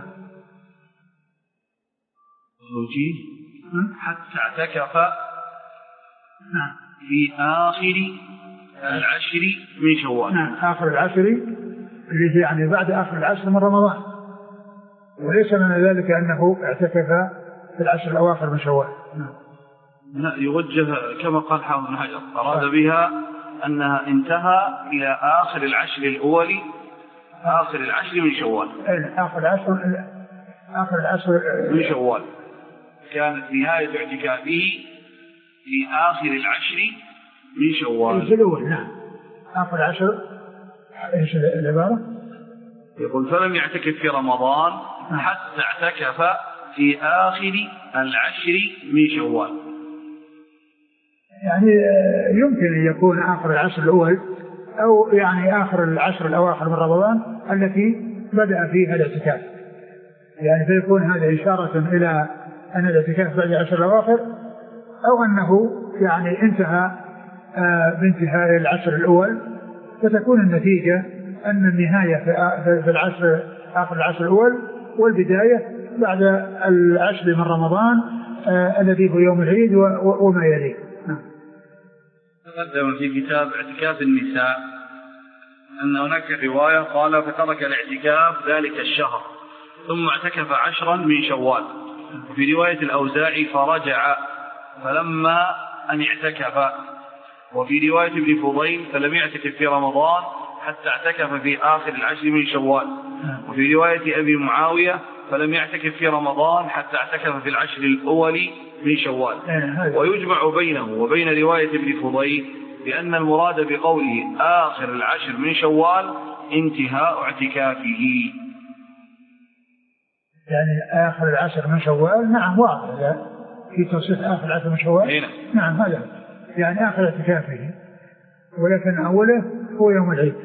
حتى اعتكف نعم في آخر العشر من شوال. نعم آخر العشر اللي يعني بعد آخر العشر من رمضان، وليس من ذلك أنه اعتكف في العشر الأواخر من شوال. نعم. لا يوجه كما قال حافظ بن حجر، أراد بها أنها انتهى إلى آخر العشر الأول آخر العشر من شوال. آخر العشر آخر العشر من شوال كانت نهاية اعتكافه في آخر العشر من شوال. في الأول. نعم آخر العشر. إيش العبارة؟ يقول فلم يعتكف في رمضان حتى اعتكف في آخر العشر من شوال. يعني يمكن أن يكون آخر العشر الأول أو يعني آخر العشر الأواخر من رمضان التي بدأ فيها الاعتكاف، يعني فيكون هذا إشارة إلى أن الاعتكاف بعد العشر الأواخر، أو أنه يعني انتهى بانتهاء العشر الأول، فتكون النتيجة أن النهاية في العشر آخر العشر الأول والبداية بعد العشر من رمضان الذي هو يوم العيد وما يليه. تقدم في كتاب اعتكاف النساء أن هناك رواية قال فترك الاعتكاف ذلك الشهر ثم اعتكف عشرا من شوال، وفي رواية الأوزاعي فرجع فلما أن اعتكف، وفي رواية ابن فضيل فلم يعتكف في رمضان حتى اعتكف في آخر العشر من شوال، وفي رواية أبي معاوية فلم يعتكف في رمضان حتى اعتكف في العشر الأول من شوال. ويجمع بينه وبين رواية ابن فضيل بأن المراد بقوله آخر العشر من شوال انتهاء اعتكافه. يعني آخر العشر من شوال. نعم واضح في توصيف آخر العشر من شوال. هنا. نعم هذا يعني آخر اعتكافه، ولكن أوله هو يوم العيد.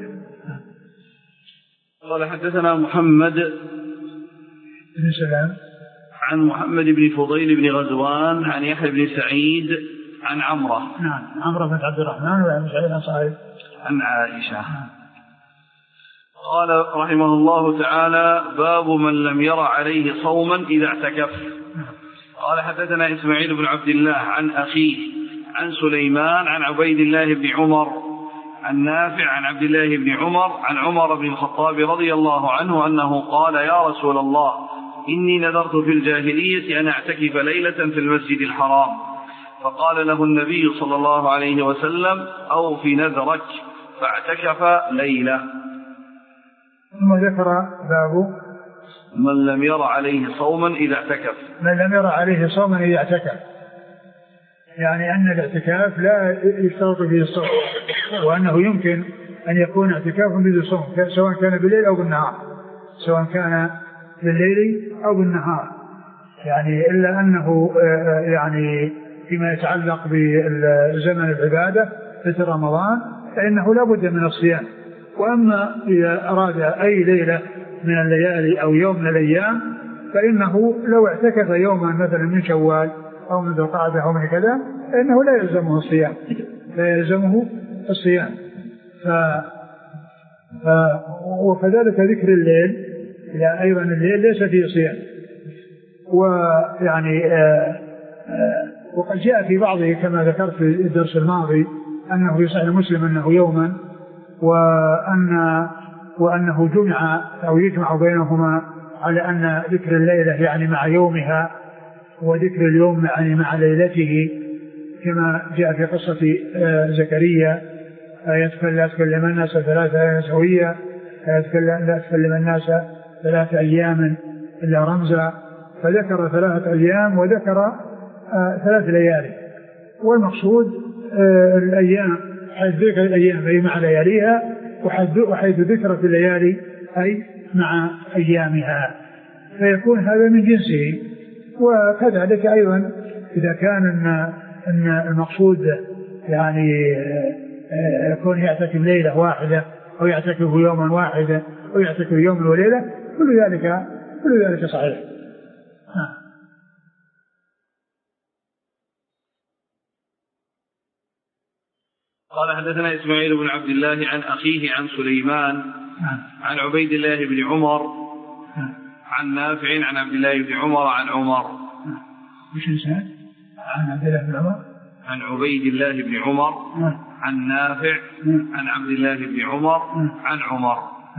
قال حدثنا محمد بن سلام عن محمد بن فضيل بن غزوان عن يحيى بن سعيد عن عمرة. نعم عمرة بن عبد الرحمن وعن سعيد الأنصاري عن عائشة. نعم. قال رحمه الله تعالى باب من لم ير عليه صوما إذا اعتكف. نعم. قال حدثنا إسماعيل بن عبد الله عن أخيه عن سليمان عن عبيد الله بن عمر عن نافع عن عبد الله بن عمر عن عمر بن الخطاب رضي الله عنه أنه قال يا رسول الله إني نذرت في الجاهلية أن أعتكف ليلة في المسجد الحرام، فقال له النبي صلى الله عليه وسلم أو في نذرك، فاعتكف ليلة. ثم ذكر باب من لم ير عليه صوما إذا اعتكف. من لم ير عليه صوما إذا اعتكف، يعني أن الاعتكاف لا يشترط فيه الصوم، وأنه يمكن أن يكون اعتكاف بدون صوم سواء كان بالليل أو بالنهار، سواء كان بالليل أو بالنهار، يعني إلا أنه يعني فيما يتعلق بزمن العبادة في رمضان فإنه لا بد من الصيام. وأما إذا أراد أي ليلة من الليالي أو يوم من الأيام فإنه لو اعتكف يوما مثلا من شوال أو من ذي القعدة أو من كذا فإنه لا يلزمه الصيام لا يلزمه الصيام ف... ف... وكذلك ذكر الليل، يعني أيضا الليل ليس فيه صيام. ويعني آآ آآ وقد جاء في بعضه كما ذكرت في الدرس الماضي أنه في صحيح مسلم أنه يوما وأن وأنه جمع أو يجمع بينهما على أن ذكر الليلة يعني مع يومها وذكر اليوم يعني مع ليلته، كما جاء في قصة زكريا لا تكلم الناس ثلاثة أيام سوية لا تكلم الناس ثلاثة أيام إلا رمزا، فذكر ثلاثة أيام وذكر ثلاث ليالي، والمقصود الأيام حيث ذكر الأيام أي مع لياليها، وحيث ذكرت الليالي أي مع أيامها، فيكون هذا من جنسه. وكذلك أيضا إذا كان إن, إن المقصود يعني يكون يعتكف ليلة واحدة أو يعتكف يوما واحدا أو يعتكف يوم وليلة، كل ذلك كل ذلك صحيح. ها. قال حدثنا إسماعيل بن عبد الله عن أخيه عن سليمان عن عبيد الله بن عمر عن نافع عن عبد الله بن عمر عن عمر. مش إنسان عن عبد الله بن عمر عن عبيد الله بن عمر عن نافع عن عبد الله بن عمر عن عمر.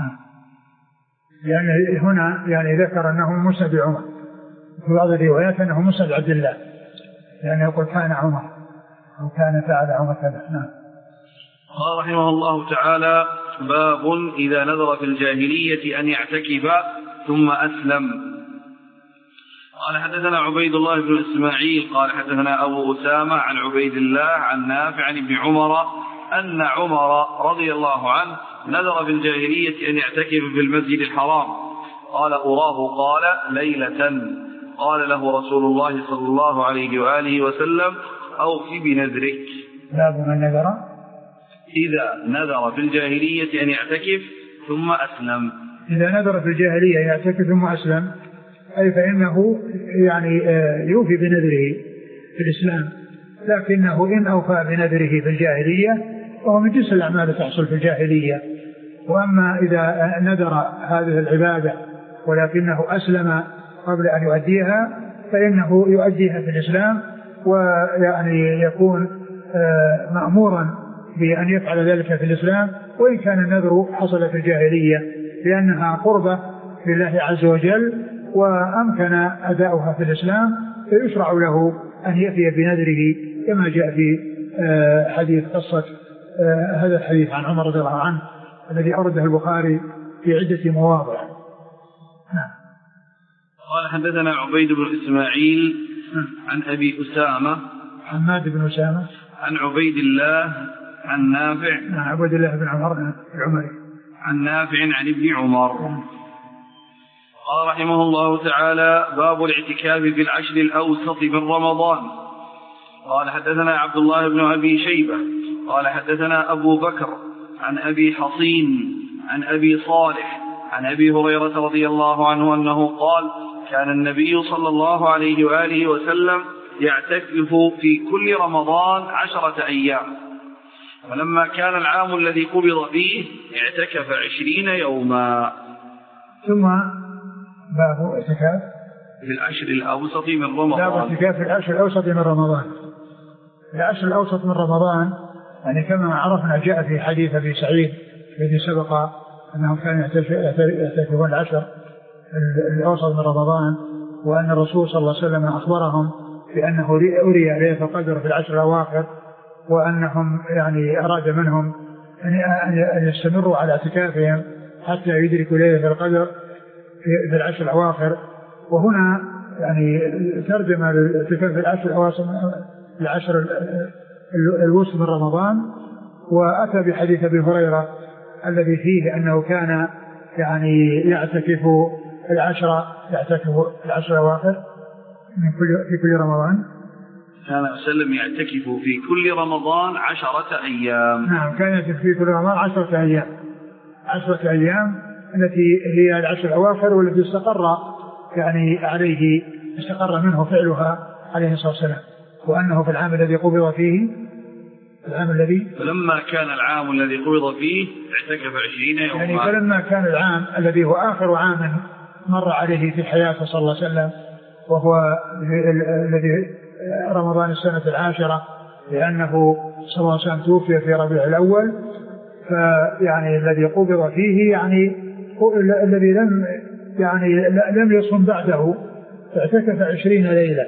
يعني هنا يعني ذكر أنه مسند عمر، في بعض الروايات أنه مسند عبد الله، يعني يقول كان عمر أو كان فعل عمر كذا. نعم. قال رحمه الله تعالى: باب إذا نذر في الجاهلية أن يعتكف ثم أسلم. قال حدثنا عبيد الله بن إسماعيل قال حدثنا أبو أسامة عن عبيد الله عن نافع عن ابن عمر أن عمر رضي الله عنه نذر في الجاهلية أن يعتكف في المسجد الحرام. قال: أراه قال ليلة. قال له رسول الله صلى الله عليه وآله وسلم: أوف بنذرك. باب من نذر إذا نذر في الجاهلية أن يعتكف ثم أسلم. إذا نذر في الجاهلية يعتكف ثم أسلم، أي فإنه يعني يوفي بنذره في الإسلام، لكنه إن أوفى بنذره في الجاهلية وهو من جنس الأعمال تحصل في الجاهلية. وأما إذا نذر هذه العبادة ولكنه أسلم قبل أن يؤديها فإنه يؤديها في الإسلام، ويعني يكون مأمورا بأن يفعل ذلك في الإسلام، وإن كان النذر حصل في الجاهلية، لأنها قربة لله عز وجل وأمكن أداؤها في الإسلام، فيشرع له أن يفي بنذره كما جاء في حديث قصة هذا الحديث عن عمر رضي الله عنه الذي أورده البخاري في عدة مواضع. قال حدثنا عبيد بن إسماعيل عن أبي أسامة حماد بن أسامة عن عبيد الله عن نافع عن عبيد الله بن عمر العمري عن نافع عن ابن عمر. قال رحمه الله تعالى: باب الاعتكاف في العشر الأوسط من رمضان. قال حدثنا عبد الله بن أبي شيبة قال حدثنا أبو بكر عن أبي حصين عن أبي صالح عن أبي هريرة رضي الله عنه أنه قال: كان النبي صلى الله عليه وآله وسلم يعتكف في كل رمضان عشرة أيام، ولما كان العام الذي قبض فيه اعتكف عشرين يوما. ثم باب اعتكاف في العشر الأوسط من رمضان. باب اعتكاف في العشر الأوسط من رمضان. العشر الأوسط من رمضان يعني كما عرفنا جاء في حديث أبي سعيد الذي سبق أنهم كانوا يعتكفون العشر الأوسط من رمضان، وأن الرسول صلى الله عليه وسلم أخبرهم بأنه أري ليلة القدر في العشر الأواخر، وأنهم يعني أراد منهم أن يستمروا على اعتكافهم حتى يدركوا ليلة القدر في العشر الأواخر. وهنا يعني ترجم الاعتكاف في العشر الأواخر العشر الوسط من رمضان، وأتى بحديث أبي هريرة الذي فيه أنه كان يعني يعتكف العشر يعتكف العشر الأواخر من كل في كل رمضان. كان وسلم يعتكف في كل رمضان عشرة أيام. نعم، كان يعتكف في كل رمضان عشرة أيام عشرة أيام التي هي العشر الأواخر، والتي استقر يعني عليه استقر منه فعلها عليه الصلاة والسلام، وأنه في العام الذي قبض فيه العام الذي فلما كان العام الذي قبض فيه اعتكف عشرين يوما. يعني فلما كان العام الذي هو آخر عام مر عليه في حياته صلى الله عليه وسلم، وهو الذي رمضان السنة العاشرة، لأنه صلى الله عليه وسلم توفي في ربيع الأول، فيعني الذي قبض فيه يعني الذي لم يعني لم يصم بعده اعتكف عشرين ليلة،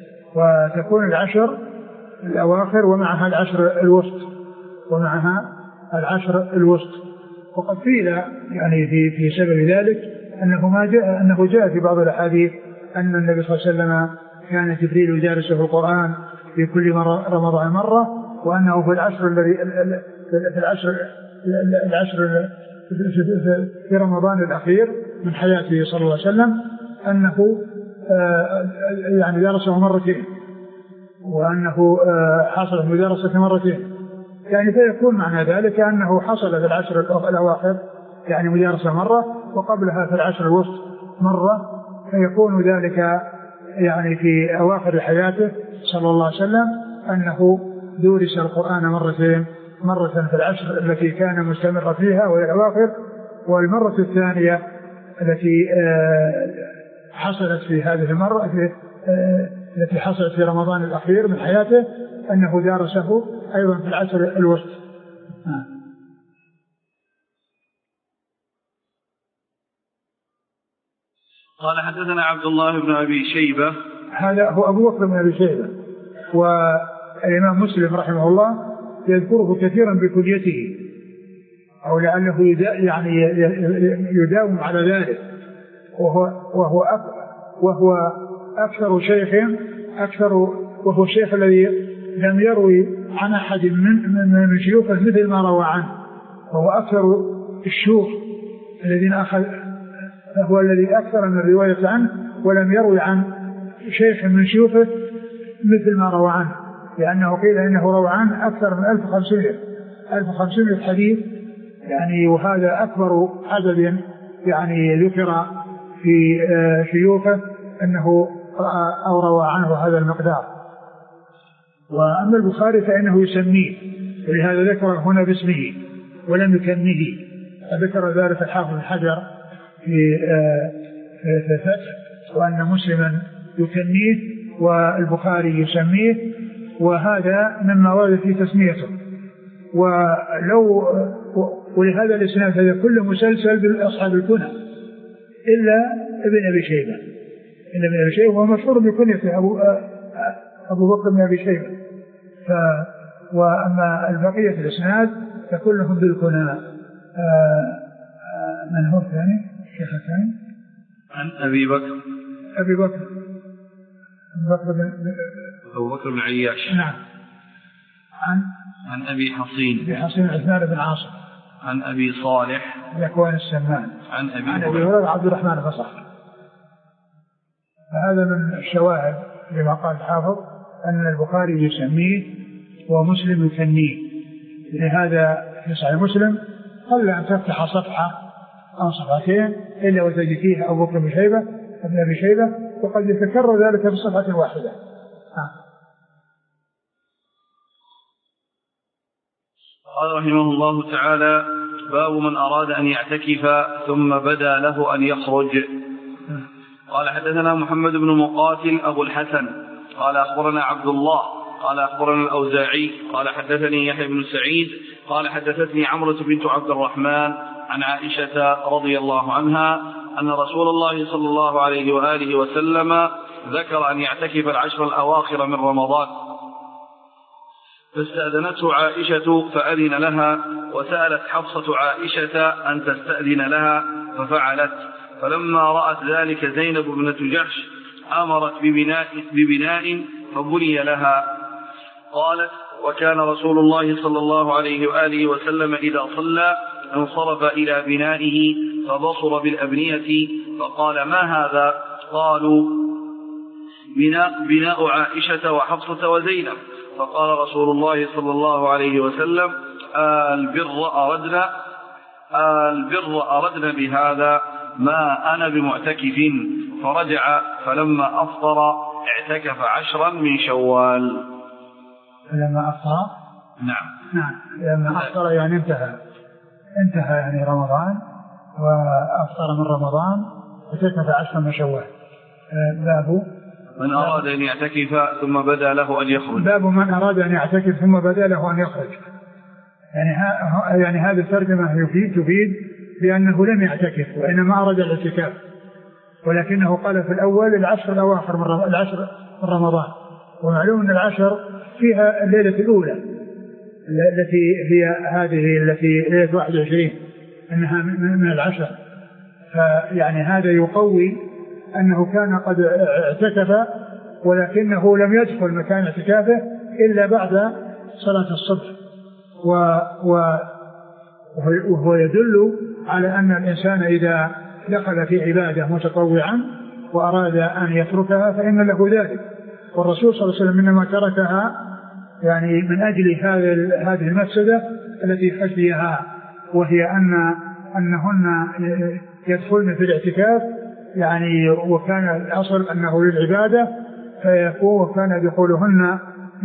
وتكون العشر الأواخر ومعها العشر الوسط ومعها العشر الوسط. وقد قيل يعني في في سبب ذلك أنه ما جاء أنه جاء في بعض الأحاديث أن النبي صلى الله عليه وسلم كان جبريل يدارسه القرآن في كل مرة رمضان مرة، وأنه في العشر الذي في العشر العشر في رمضان الأخير من حياته صلى الله عليه وسلم أنه يعني درسه مرتين، وأنه حصل مدارسة مرتين، يعني فيكون معنى ذلك أنه حصل في العشر الأواخر يعني مدارسة مرة، وقبلها في العشر الوسط مرة، فيكون ذلك يعني في أواخر حياته صلى الله عليه وسلم أنه دورس القرآن مرتين، مرة في العشر التي كان مستمر فيها وهي الأواخر، والمرة الثانية التي حصلت في هذه المرة في التي حصلت في رمضان الأخير من حياته أنه دارسه أيضا في العشر الوسط. قال حدثنا عبد الله بن أبي شيبة. هذا هو أبو بكر بن أبي شيبة، والإمام مسلم رحمه الله يذكره كثيرا بكليته، أو لأنه يعني يداوم على ذلك، وهو وهو وهو أكثر شيخ أكثر وهو الشيخ الذي لم يروي عن أحد من من شيوخه مثل ما روى عنه، وهو أكثر الشيوخ الذين أخذ، هو الذي أكثر من الرواية عنه ولم يروي عن شيخ من شيوخه مثل ما روى عنه، لأنه قيل إنه روى عنه أكثر من ألف وخمسمائة حديث يعني، وهذا أكبر عدد يعني ذكر في شيوخه أنه أو روى عنه هذا المقدار. وأما البخاري فإنه يسميه، ولهذا ذكر هنا باسمه ولم يكنه، ذكر ذلك الحافظ بن حجر في فتح، وأن مسلما يكنيه والبخاري يسميه، وهذا مما ورد في تسميته. ولو ولهذا الإسناد هذا كله مسلسل بالأصحاب الكنى إلا ابن أبي شيبة، إلا ابن أبي شيبة وهو مشهور بكنيته أبو أبو بكر بن أبي شيبة. ف وأما البقية الإسناد فكلهم بالكنى. من هو الثاني؟ الشيخ الثاني عن أبي بكر أبي بكر بكر بن أبو بكر بن عياش. نعم. عن عن أبي حصين أبي حصين عثمان بن عاصم. عن أبي صالح ذكوان السمان. عن أبي عن أبي هريرة عبد الرحمن بن صخر. فهذا من الشواهد لما قال الحافظ أن البخاري يسميه ومسلم يكنيه، لهذا في صحيح مسلم قبل أن تفتح صفحة أو صفحتين إلا وتجد فيها أبو بكر بن شيبة ابن أبي شيبة، وقد يتكرر ذلك في صفحة واحدة. قال رحمه الله تعالى: باب من أراد أن يعتكف ثم بدا له أن يخرج. قال حدثنا محمد بن مقاتل أبو الحسن قال أخبرنا عبد الله قال أخبرنا الأوزاعي قال حدثني يحيى بن سعيد قال حدثتني عمرة بنت عبد الرحمن عن عائشة رضي الله عنها أن رسول الله صلى الله عليه وآله وسلم ذكر أن يعتكف العشر الأواخر من رمضان، فاستأذنته عائشة فأذن لها، وسألت حفصة عائشة أن تستأذن لها ففعلت، فلما رأت ذلك زينب بنت جحش أمرت ببناء, ببناء فبني لها. قالت: وكان رسول الله صلى الله عليه وآله وسلم إذا صلى انصرف إلى بنائه فبصر بالأبنية فقال: ما هذا؟ قالوا: بناء, بناء عائشة وحفصة وزينب. فقال رسول الله صلى الله عليه وسلم: البر أردنا البر أردنا بهذا، ما أنا بمعتكف. فرجع فلما أفطر اعتكف عشرا من شوال. لما أفطر نعم نعم لما أفطر يعني انتهى انتهى يعني رمضان، وأفطر من رمضان اعتكف عشرا من شوال. باب من أراد أن يعتكف ثم بدا له أن يخرج. باب من أراد أن يعتكف ثم بدا له أن يخرج. يعني ها يعني هذه الترجمة يفيد تفيد بأنه لم يعتكف وإنما أراد الاعتكاف، ولكنه قال في الأول العشر الأواخر من العشر من رمضان، ومعلوم أن العشر فيها الليلة الأولى التي هي هذه التي ليلة واحد وعشرين أنها من العشر، فيعني هذا يقوي أنه كان قد اعتكف ولكنه لم يدخل مكان اعتكافه إلا بعد صلاة الصبح، وهو يدل على أن الإنسان إذا دخل في عبادة متطوعا وأراد أن يتركها فإن له ذلك. والرسول صلى الله عليه وسلم إنما تركها يعني من أجل هذه المفسدة التي خشيها، وهي أن أنهن يدخلن في الاعتكاف يعني وكان الأصل أنه للعبادة، فيكون وكان دخولهن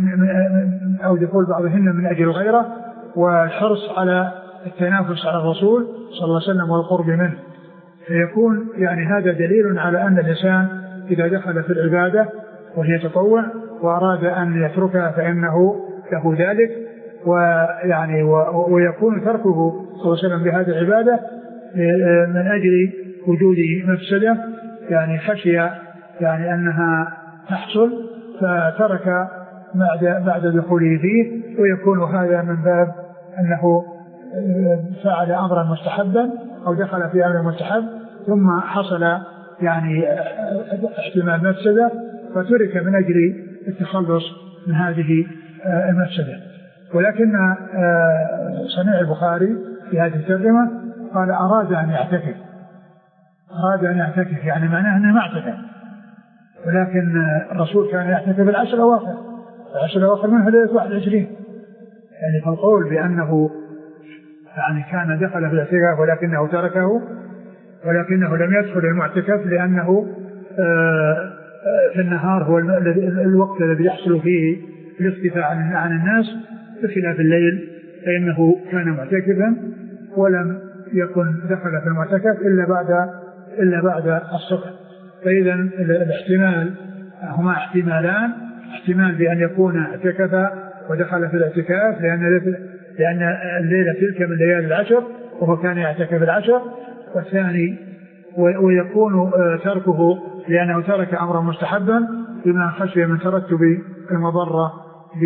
أو دخول بعضهن من أجل الغيرة والحرص على التنافس على الرسول صلى الله عليه وسلم والقرب منه. فيكون يعني هذا دليل على أن الإنسان إذا دخل في العبادة وهي تطوع وأراد أن يتركها فإنه له ذلك، ويعني ويكون تركه صلى الله عليه وسلم بهذه العبادة من أجل وجود مفسدة يعني خشي يعني أنها تحصل فترك بعد بعد دخوله فيه، ويكون هذا من باب أنه فعل أمرا مستحبا أو دخل في أمر مستحب ثم حصل يعني احتمال مفسدة فترك من أجل التخلص من هذه المفسدة. ولكن صنيع البخاري في هذه الترجمة قال أراد أن يعتكف، أراد أن يعتكف يعني معناه أنه ما اعتكف، ولكن الرسول كان يعتكف العشر الأواخر، العشر الأواخر منها ليلة واحد وعشرين، يعني فالقول بأنه يعني كان دخل في الاعتكاف ولكنه تركه ولكنه لم يدخل المعتكف لأنه في النهار هو الوقت الذي يحصل فيه الاختفاء عن الناس، بخلاف الليل فإنه كان معتكفا ولم يكن دخل في المعتكف إلا بعد إلا بعد الصبح. فإذا الاحتمال هما احتمالان، احتمال بأن يكون اعتكف ودخل في الاعتكاف لأن لأن الليلة تلك من ليالي العشر وهو كان يعتكف العشر، والثاني ويكون تركه لأنه ترك أمرا مستحبا بما خشي من ترتب المضرة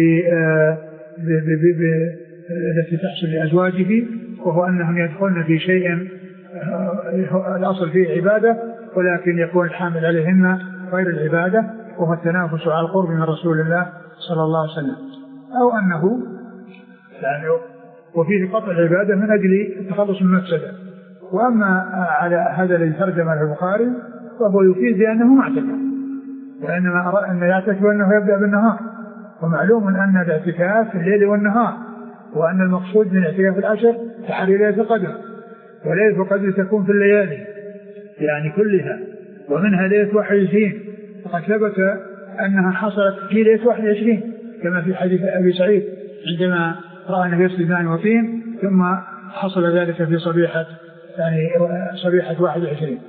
التي تحصل لأزواجه، وهو أنهم يدخلن في شيء الأصل فيه عبادة ولكن يكون الحامل عليهن غير العبادة، وهو التنافس على القرب من رسول الله صلى الله عليه وسلم، أو أنه يعني وفيه قطع العبادة من أجل التخلص من المفسدة. وأما على هذا الذي ترجم البخاري فهو يفيد بأنه ما اعتكف، وإنما أرى أن يعتكف أنه يبدأ بالنهار، ومعلوم أن الاعتكاف في الليل والنهار، وأن المقصود من اعتكاف العشر تحري ليلة القدر، وليلة القدر تكون في الليالي يعني كلها ومنها ليلة واحد وعشرين، فقد ثبت أنها حصلت في ليلة واحد وعشرين كما في حديث أبي سعيد عندما رأى النبي صلى الله عليه وسلم ثم حصل ذلك في صبيحة يعني صبيحة واحد وعشرين.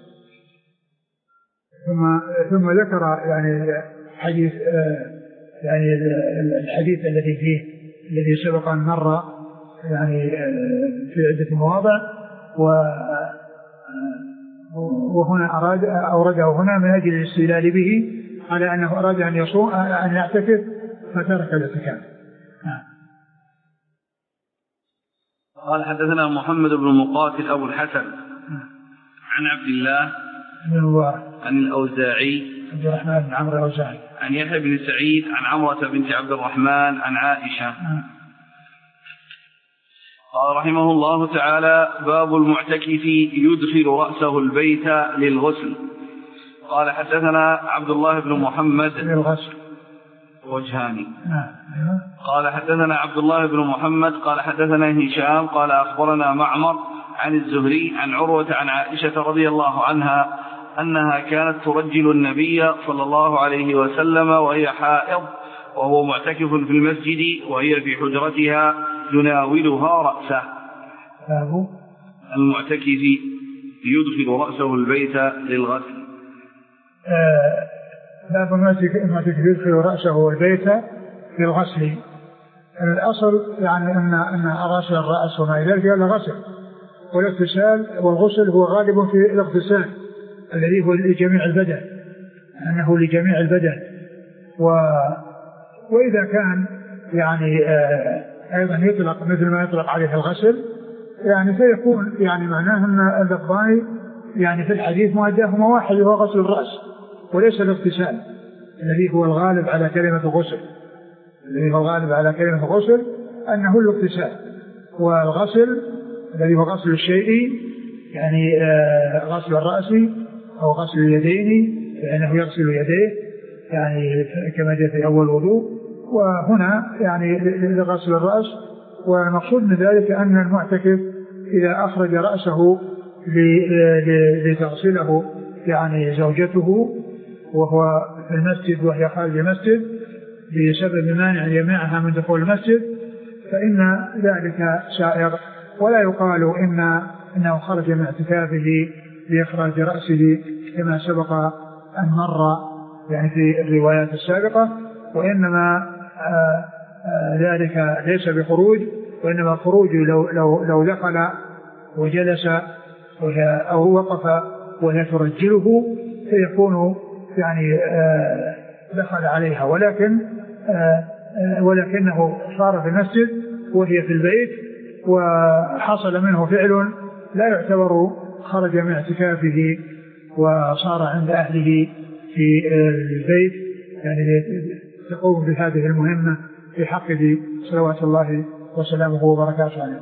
ثم ثم ذكر يعني حديث يعني الحديث الذي فيه الذي سبق أن مر يعني في عدة مواضع، وهنا أراد أورده هنا من أجل الاستدلال به على أنه أراد أن يصوم أن يعتكف فترك الاعتكاف. قال حدثنا محمد بن مقاتل أبو الحسن عن عبد الله بن مبارك عن الأوزاعي عبد الرحمن بن عمرو الأوزاعي عن يحيى بن سعيد عن عمرة بنت عبد الرحمن عن عائشة. قال رحمه الله تعالى: باب المعتكف يدخل رأسه البيت للغسل. قال حدثنا عبد الله بن محمد للغسل وجهاني. قال حدثنا عبد الله بن محمد قال حدثنا هشام قال أخبرنا معمر عن الزهري عن عروة عن عائشة رضي الله عنها أنها كانت ترجل النبي صلى الله عليه وسلم وهي حائض وهو معتكف في المسجد وهي في حجرتها يناولها رأسه. باب المعتكف يدخل رأسه البيت للغسل. باب المعتكف يدخل رأسه البيت للغسل. الأصل يعني أن أن غسل الرأس وما إلى ذلك هذا غسل، والاغتسال والغسل هو غالب في الاغتسال الذي هو لجميع البدن، أنه لجميع البدن. و... وإذا كان يعني آه أيضا يطلق مثل ما يطلق عليه الغسل يعني سيكون يعني معناه أن اللفظان يعني في الحديث مؤداهما واحد وهو غسل الرأس وليس الاغتسال الذي هو الغالب على كلمة الغسل. الذي هو الغالب على كلمة الغسل أنه الاغتسال، والغسل الذي هو غسل الشيء يعني غسل الرأس أو غسل اليدين لأنه يغسل يديه يعني كما جاء في أول وضوء، وهنا يعني لغسل الرأس. والمقصود من ذلك أن المعتكف إذا أخرج رأسه لتغسله يعني زوجته وهو في المسجد وهي خارج المسجد بسبب مانع يمنعها من دخول المسجد فإن ذلك سائغ، ولا يقال إن إنه خرج من اعتكافه لإخراج رأسه كما سبق أن مر يعني في الروايات السابقة، وإنما آآ آآ ذلك ليس بخروج، وإنما خروج لو, لو, لو دخل وجلس أو وقف وهي ترجله فيكون يعني دخل عليها، ولكن ولكنه صار في المسجد وهي في البيت وحصل منه فعل لا يعتبر خرج من اعتكافه وصار عند أهله في البيت يعني تقوم بهذه المهمة في حقه صلوات الله وسلامه وبركاته عليه.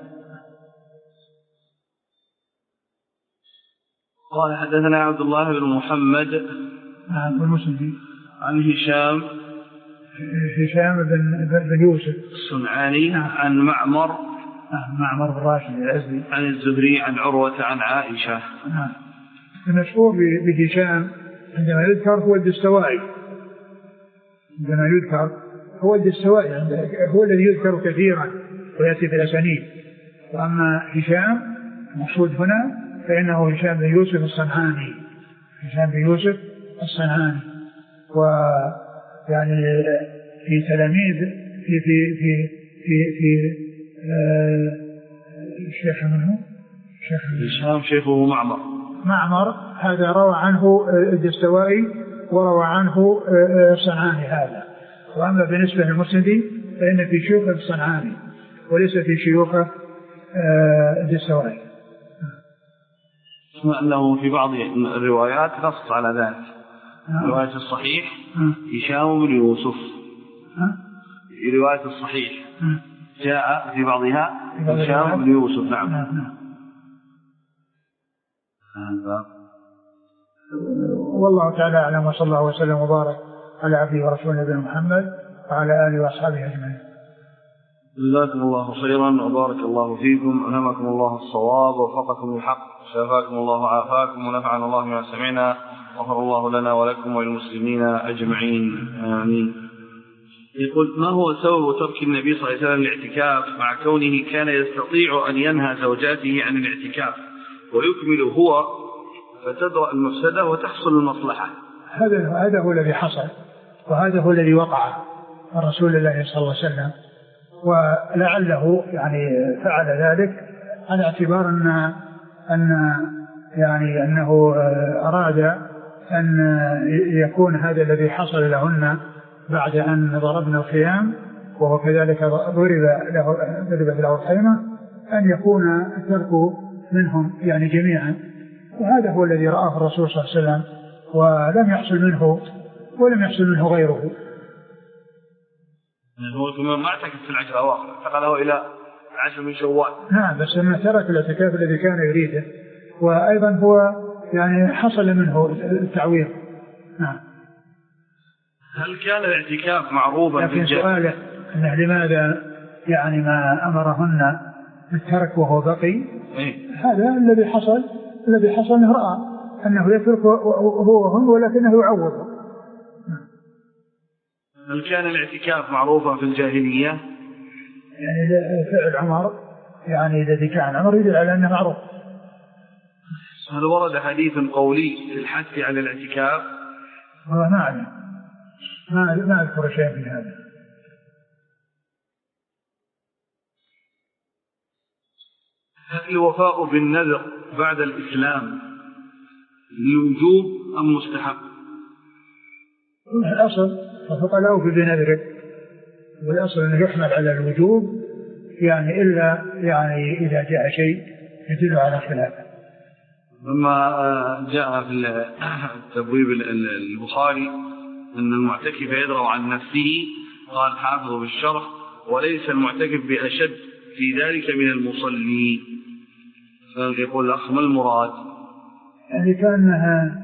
قال حدثنا عبد الله بن محمد عن المسلمين عن هشام هشام بن, بن يوسف الصنعاني عن معمر معمر بن راشد الأزدي عن الزهري عن عروة عن عائشة. المشهور بهشام عندما يذكر هو الدستوائي، عندما يذكر هو الدستوائي هو الذي يذكر كثيرا ويأتي في الأسانيد، وأما هشام المقصود هنا فإنه هشام بن يوسف الصنعاني هشام بن يوسف الصنعاني ويعني في تلاميذ في في في في, في آه الشيخ منه شيخ هشام شيخه معمر معمر هذا روى عنه الدستوائي وروى عنه الصنعاني هذا. وأما بالنسبة للمسندي فإن في شيوخه الصنعاني وليس في شيوخه الدستوائي. اسمع أنه في بعض الروايات نص على ذلك. آه. رواية الصحيح آه. هشام بن يوسف آه. في رواية الصحيح آه. جاء في بعضها هشام بن يوسف. نعم. آه. نعم. آه. والله تعالى أعلم، وصلى الله وسلم وبارك على عبده ورسوله نبينا محمد وعلى آله وأصحابه أجمعين. جزاكم الله خيرا وبارك الله فيكم، ألهمكم الله الصواب ووفقكم للحق، شافاكم الله وعافاكم، ونفعنا الله بما سمعنا، غفر الله لنا ولكم وللمسلمين أجمعين آمين. يقول: ما هو سبب ترك النبي صلى الله عليه وسلم الاعتكاف مع كونه كان يستطيع أن ينهى زوجاته عن الاعتكاف ويكمل هو فتدرأ المفسدة وتحصل المصلحة؟ هذا هذا هو الذي حصل، وهذا هو الذي وقع من رسول الله صلى الله عليه وسلم، ولعله يعني فعل ذلك على اعتبار أن أن يعني أنه أراد أن يكون هذا الذي حصل لهن بعد أن ضربنا الخيام وهو كذلك ضرب له ضربت له الخيمة أن يكون الترك منهم يعني جميعا، وهذا هو الذي رآه الرسول صلى الله عليه وسلم ولم يحصل منه ولم يحصل منه غيره. هو كمان ما اعتكف في العشر الأواخر، انتقله إلى العشر من شوال. نعم، بس ما ترك الاعتكاف الذي كان يريده، وأيضا هو يعني حصل منه التعويض. نعم. هل كان الاعتكاف معروفا؟ لكن سؤاله أنه لماذا يعني ما أمرهن بالترك وهو بقي؟ إيه؟ هذا الذي حصل الذي حصل أنه رأى أنه يترك هو وهن ولكنه يعوضه. هل كان الاعتكاف معروفا في الجاهلية؟ يعني فعل عمر يعني الذي كان عمر يدل على أنه معروف. هل ورد حديث قولي في الحث على الاعتكاف؟ والله ما أعلم، ما ما أذكر شيء في هذا. هل الوفاء بالنذر بعد الإسلام للوجوب أم مستحب؟ الأصل فقال أوفي بنذرك، والأصل أنه يحمل على الوجوب يعني إلا يعني إذا جاء شيء يدل على خلافه. لما جاء في التبويب البخاري أن المعتكف يدرأ عن نفسه قال حافظ بالشرح: وليس المعتكف بأشد في ذلك من المصلي. يقول الأخ ما المراد؟ يعني كأنها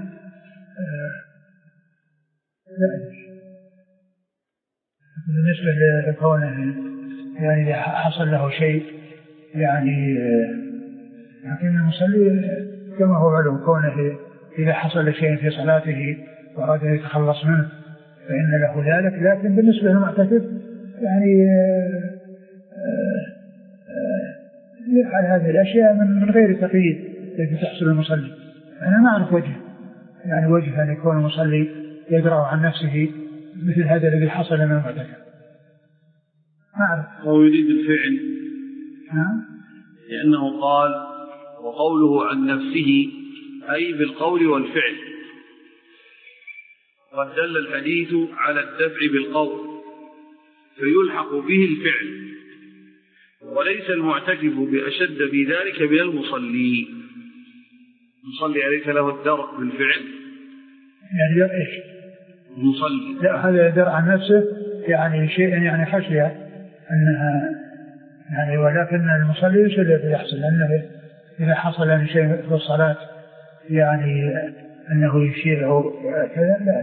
بالنسبة لكونه يعني حصل له شيء يعني لكن المصلي كما هو معلوم كونه إذا حصل شيء في صلاته وأراد أن يتخلص منه فإن له ذلك. لكن بالنسبة للمعتكف يعني يفعل هذه الأشياء من غير تقييد التي تحصل المصلي. أنا ما أعرف وجه يعني وجه أن يكون المصلي يدرأ عن نفسه مثل هذا الذي حصل من المعتكف. ما أعرف. هو يريد الفعل نعم لأنه قال وقوله عن نفسه أي بالقول والفعل، قد دل الحديث على الدفع بالقول فيلحق به الفعل، وليس المعتكف بأشد في ذلك من المصلي. المصلي أليس له الدرء بالفعل؟ يعني درء إيش؟ المصلي لا هذا درء عن نفسه يعني شيء يعني خشية أنها يعني، ولكن المصلي ليس الذي يحصل أنه إذا حصل له شيء في الصلاة يعني أنه يشير أو كذا لا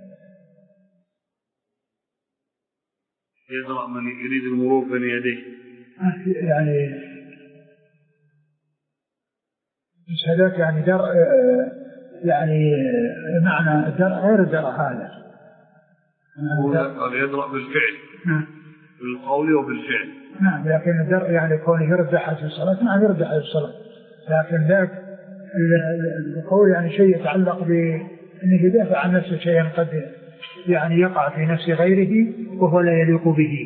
يدرأ من يريد المرور بين يديه يعني. بس هذاك يعني درء يعني معنى الدرء غير الدرء هذا. قال يدرأ بالفعل نعم بالقول وبالفعل. نعم لكن الدرء يعني كونه يرد أحد في الصلاة نعم يرد أحد في الصلاة، لكن ذاك القول يعني شيء يتعلق بأنه يدافع عن نفسه شيئا قد يعني يقع في نفس غيره وهو لا يليق به.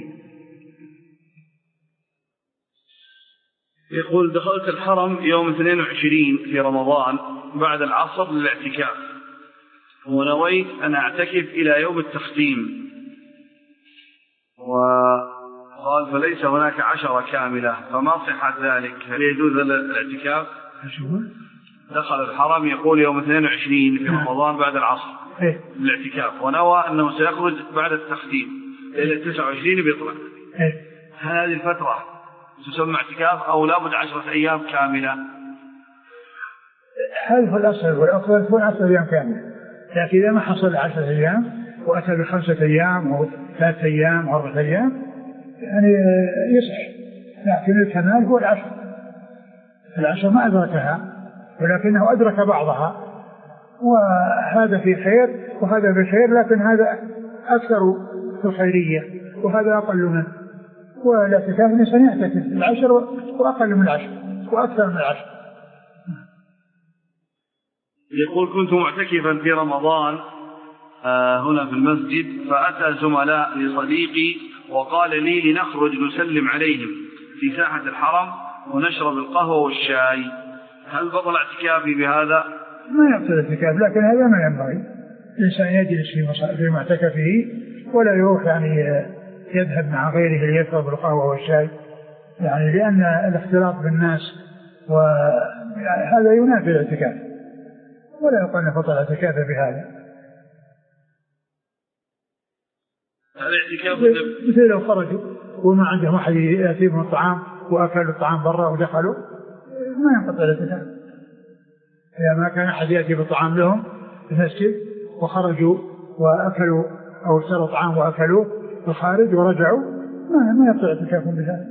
يقول دخلت الحرم يوم اثنين وعشرين في رمضان بعد العصر للاعتكاف ونويت أن أعتكف إلى يوم التختيم، وقال فليس هناك عشرة كاملة فما صحة ذلك؟ هل يجوز الاعتكاف؟ دخل الحرم يقول يوم اثنين وعشرين في رمضان بعد العصر للاعتكاف ونوى أنه سيخرج بعد التختيم إلى تسعة وعشرين بيطلع، هل هذه الفترة تسمى اعتكاف أو لابد عشرة أيام كاملة؟ هذا هو الأصل والأفضل هو عشرة أيام كاملة، لكن إذا ما حصل عشرة أيام وأتى بخمسة أيام أو ثلاثة أيام أو أربعة أيام يعني يصح، لكن الكمال هو العشر. العشر ما أدركها ولكنه أدرك بعضها، وهذا في خير وهذا في خير، لكن هذا أكثر في الخيرية وهذا أقل منه. والاعتكاف الإنسان يعتكف العشر وأقل من العشر وأكثر من العشر. يقول كنت معتكفا في رمضان آه هنا في المسجد، فأتى زملاء لصديقي وقال لي لنخرج نسلم عليهم في ساحة الحرم ونشرب القهوة والشاي، هل بطل اعتكافي بهذا؟ ما يبطل الاعتكاف، لكن هذا ما ينبغي. الإنسان يجلس في معتكفه ولا يروح يعني يذهب مع غيره ليشرب القهوة والشاي، يعني لأن الاختلاط بالناس وهذا ينافي الاعتكاف، ولا يقال أن بطل الاعتكاف بهذا. مثل لو خرجوا وما عندهم أحد يأتيهم الطعام وأكلوا الطعام برا ودخلوا ما ينقطع الاعتكاف. إذا ما كان أحد يأتي بالطعام لهم في المسجد وخرجوا وأكلوا أو اشتروا طعام وأكلوه الخارج ورجعوا ما ما يقطع اعتكافهم بهذا.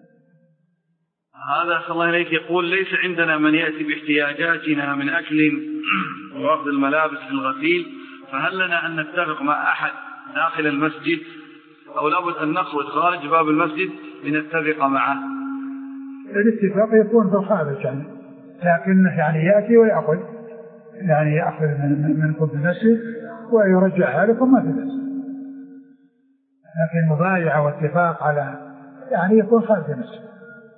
هذا صلى الله عليه يقول ليس عندنا من يأتي باحتياجاتنا من أكل وأخذ الملابس للغسيل، فهل لنا أن نتفق مع أحد داخل المسجد أو لابد أن نخرج خارج باب المسجد لنتفق معه؟ الاتفاق يكون في الخارج يعني، لكنه يعني يأتي ويأخذ يعني يأخذ من من قبل المسجد ويرجعها لكم ما في بأس، لكن مبايعة واتفاق على يعني يكون خارج المسجد.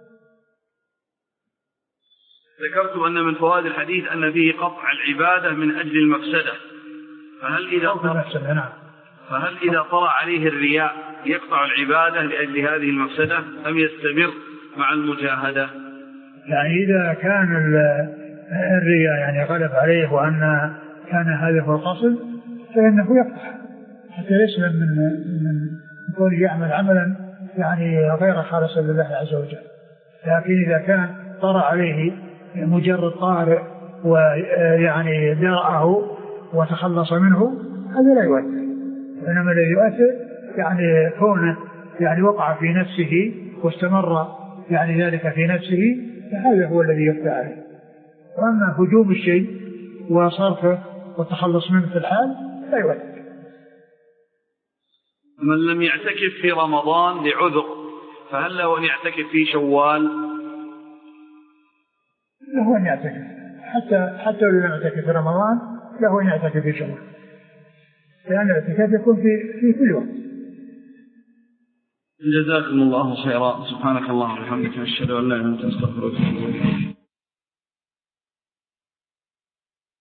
ذكرت أن من فوائد الحديث أن فيه قطع العبادة من أجل المفسدة، فهل إذا طرأ نعم. فهل إذا طرأ عليه الرياء يقطع العبادة لأجل هذه المفسدة أم يستمر مع المجاهدة؟ يعني إذا كان الرياء يعني غلب عليه وأن كان هذا هو القصد فإنه يقطع حتى يسلم من من كون يعمل عملا يعني غير خالص لله عز وجل. لكن إذا كان طرأ عليه مجرد طارئ ويعني درأه وتخلص منه، هذا لا يؤثر. إنما الذي يؤثر يعني كونه يعني وقع في نفسه واستمر يعني ذلك في نفسه، فهذا هو الذي يخفى عليه. وأما هجوم الشيء وصرفه والتخلص منه في الحال لا يؤثر. من لم يعتكف في رمضان لعذر فهل له أن يعتكف في شوال؟ له أن يعتكف حتى حتى لو لم يعتكف في رمضان له أن يعتكف في شوال، لأن الاعتكاف يكون في في كل وقت. جزاكم الله خيرا. سبحانك اللهم وبحمدك، نشهد أن لا إله إلا أنت، نستغفرك.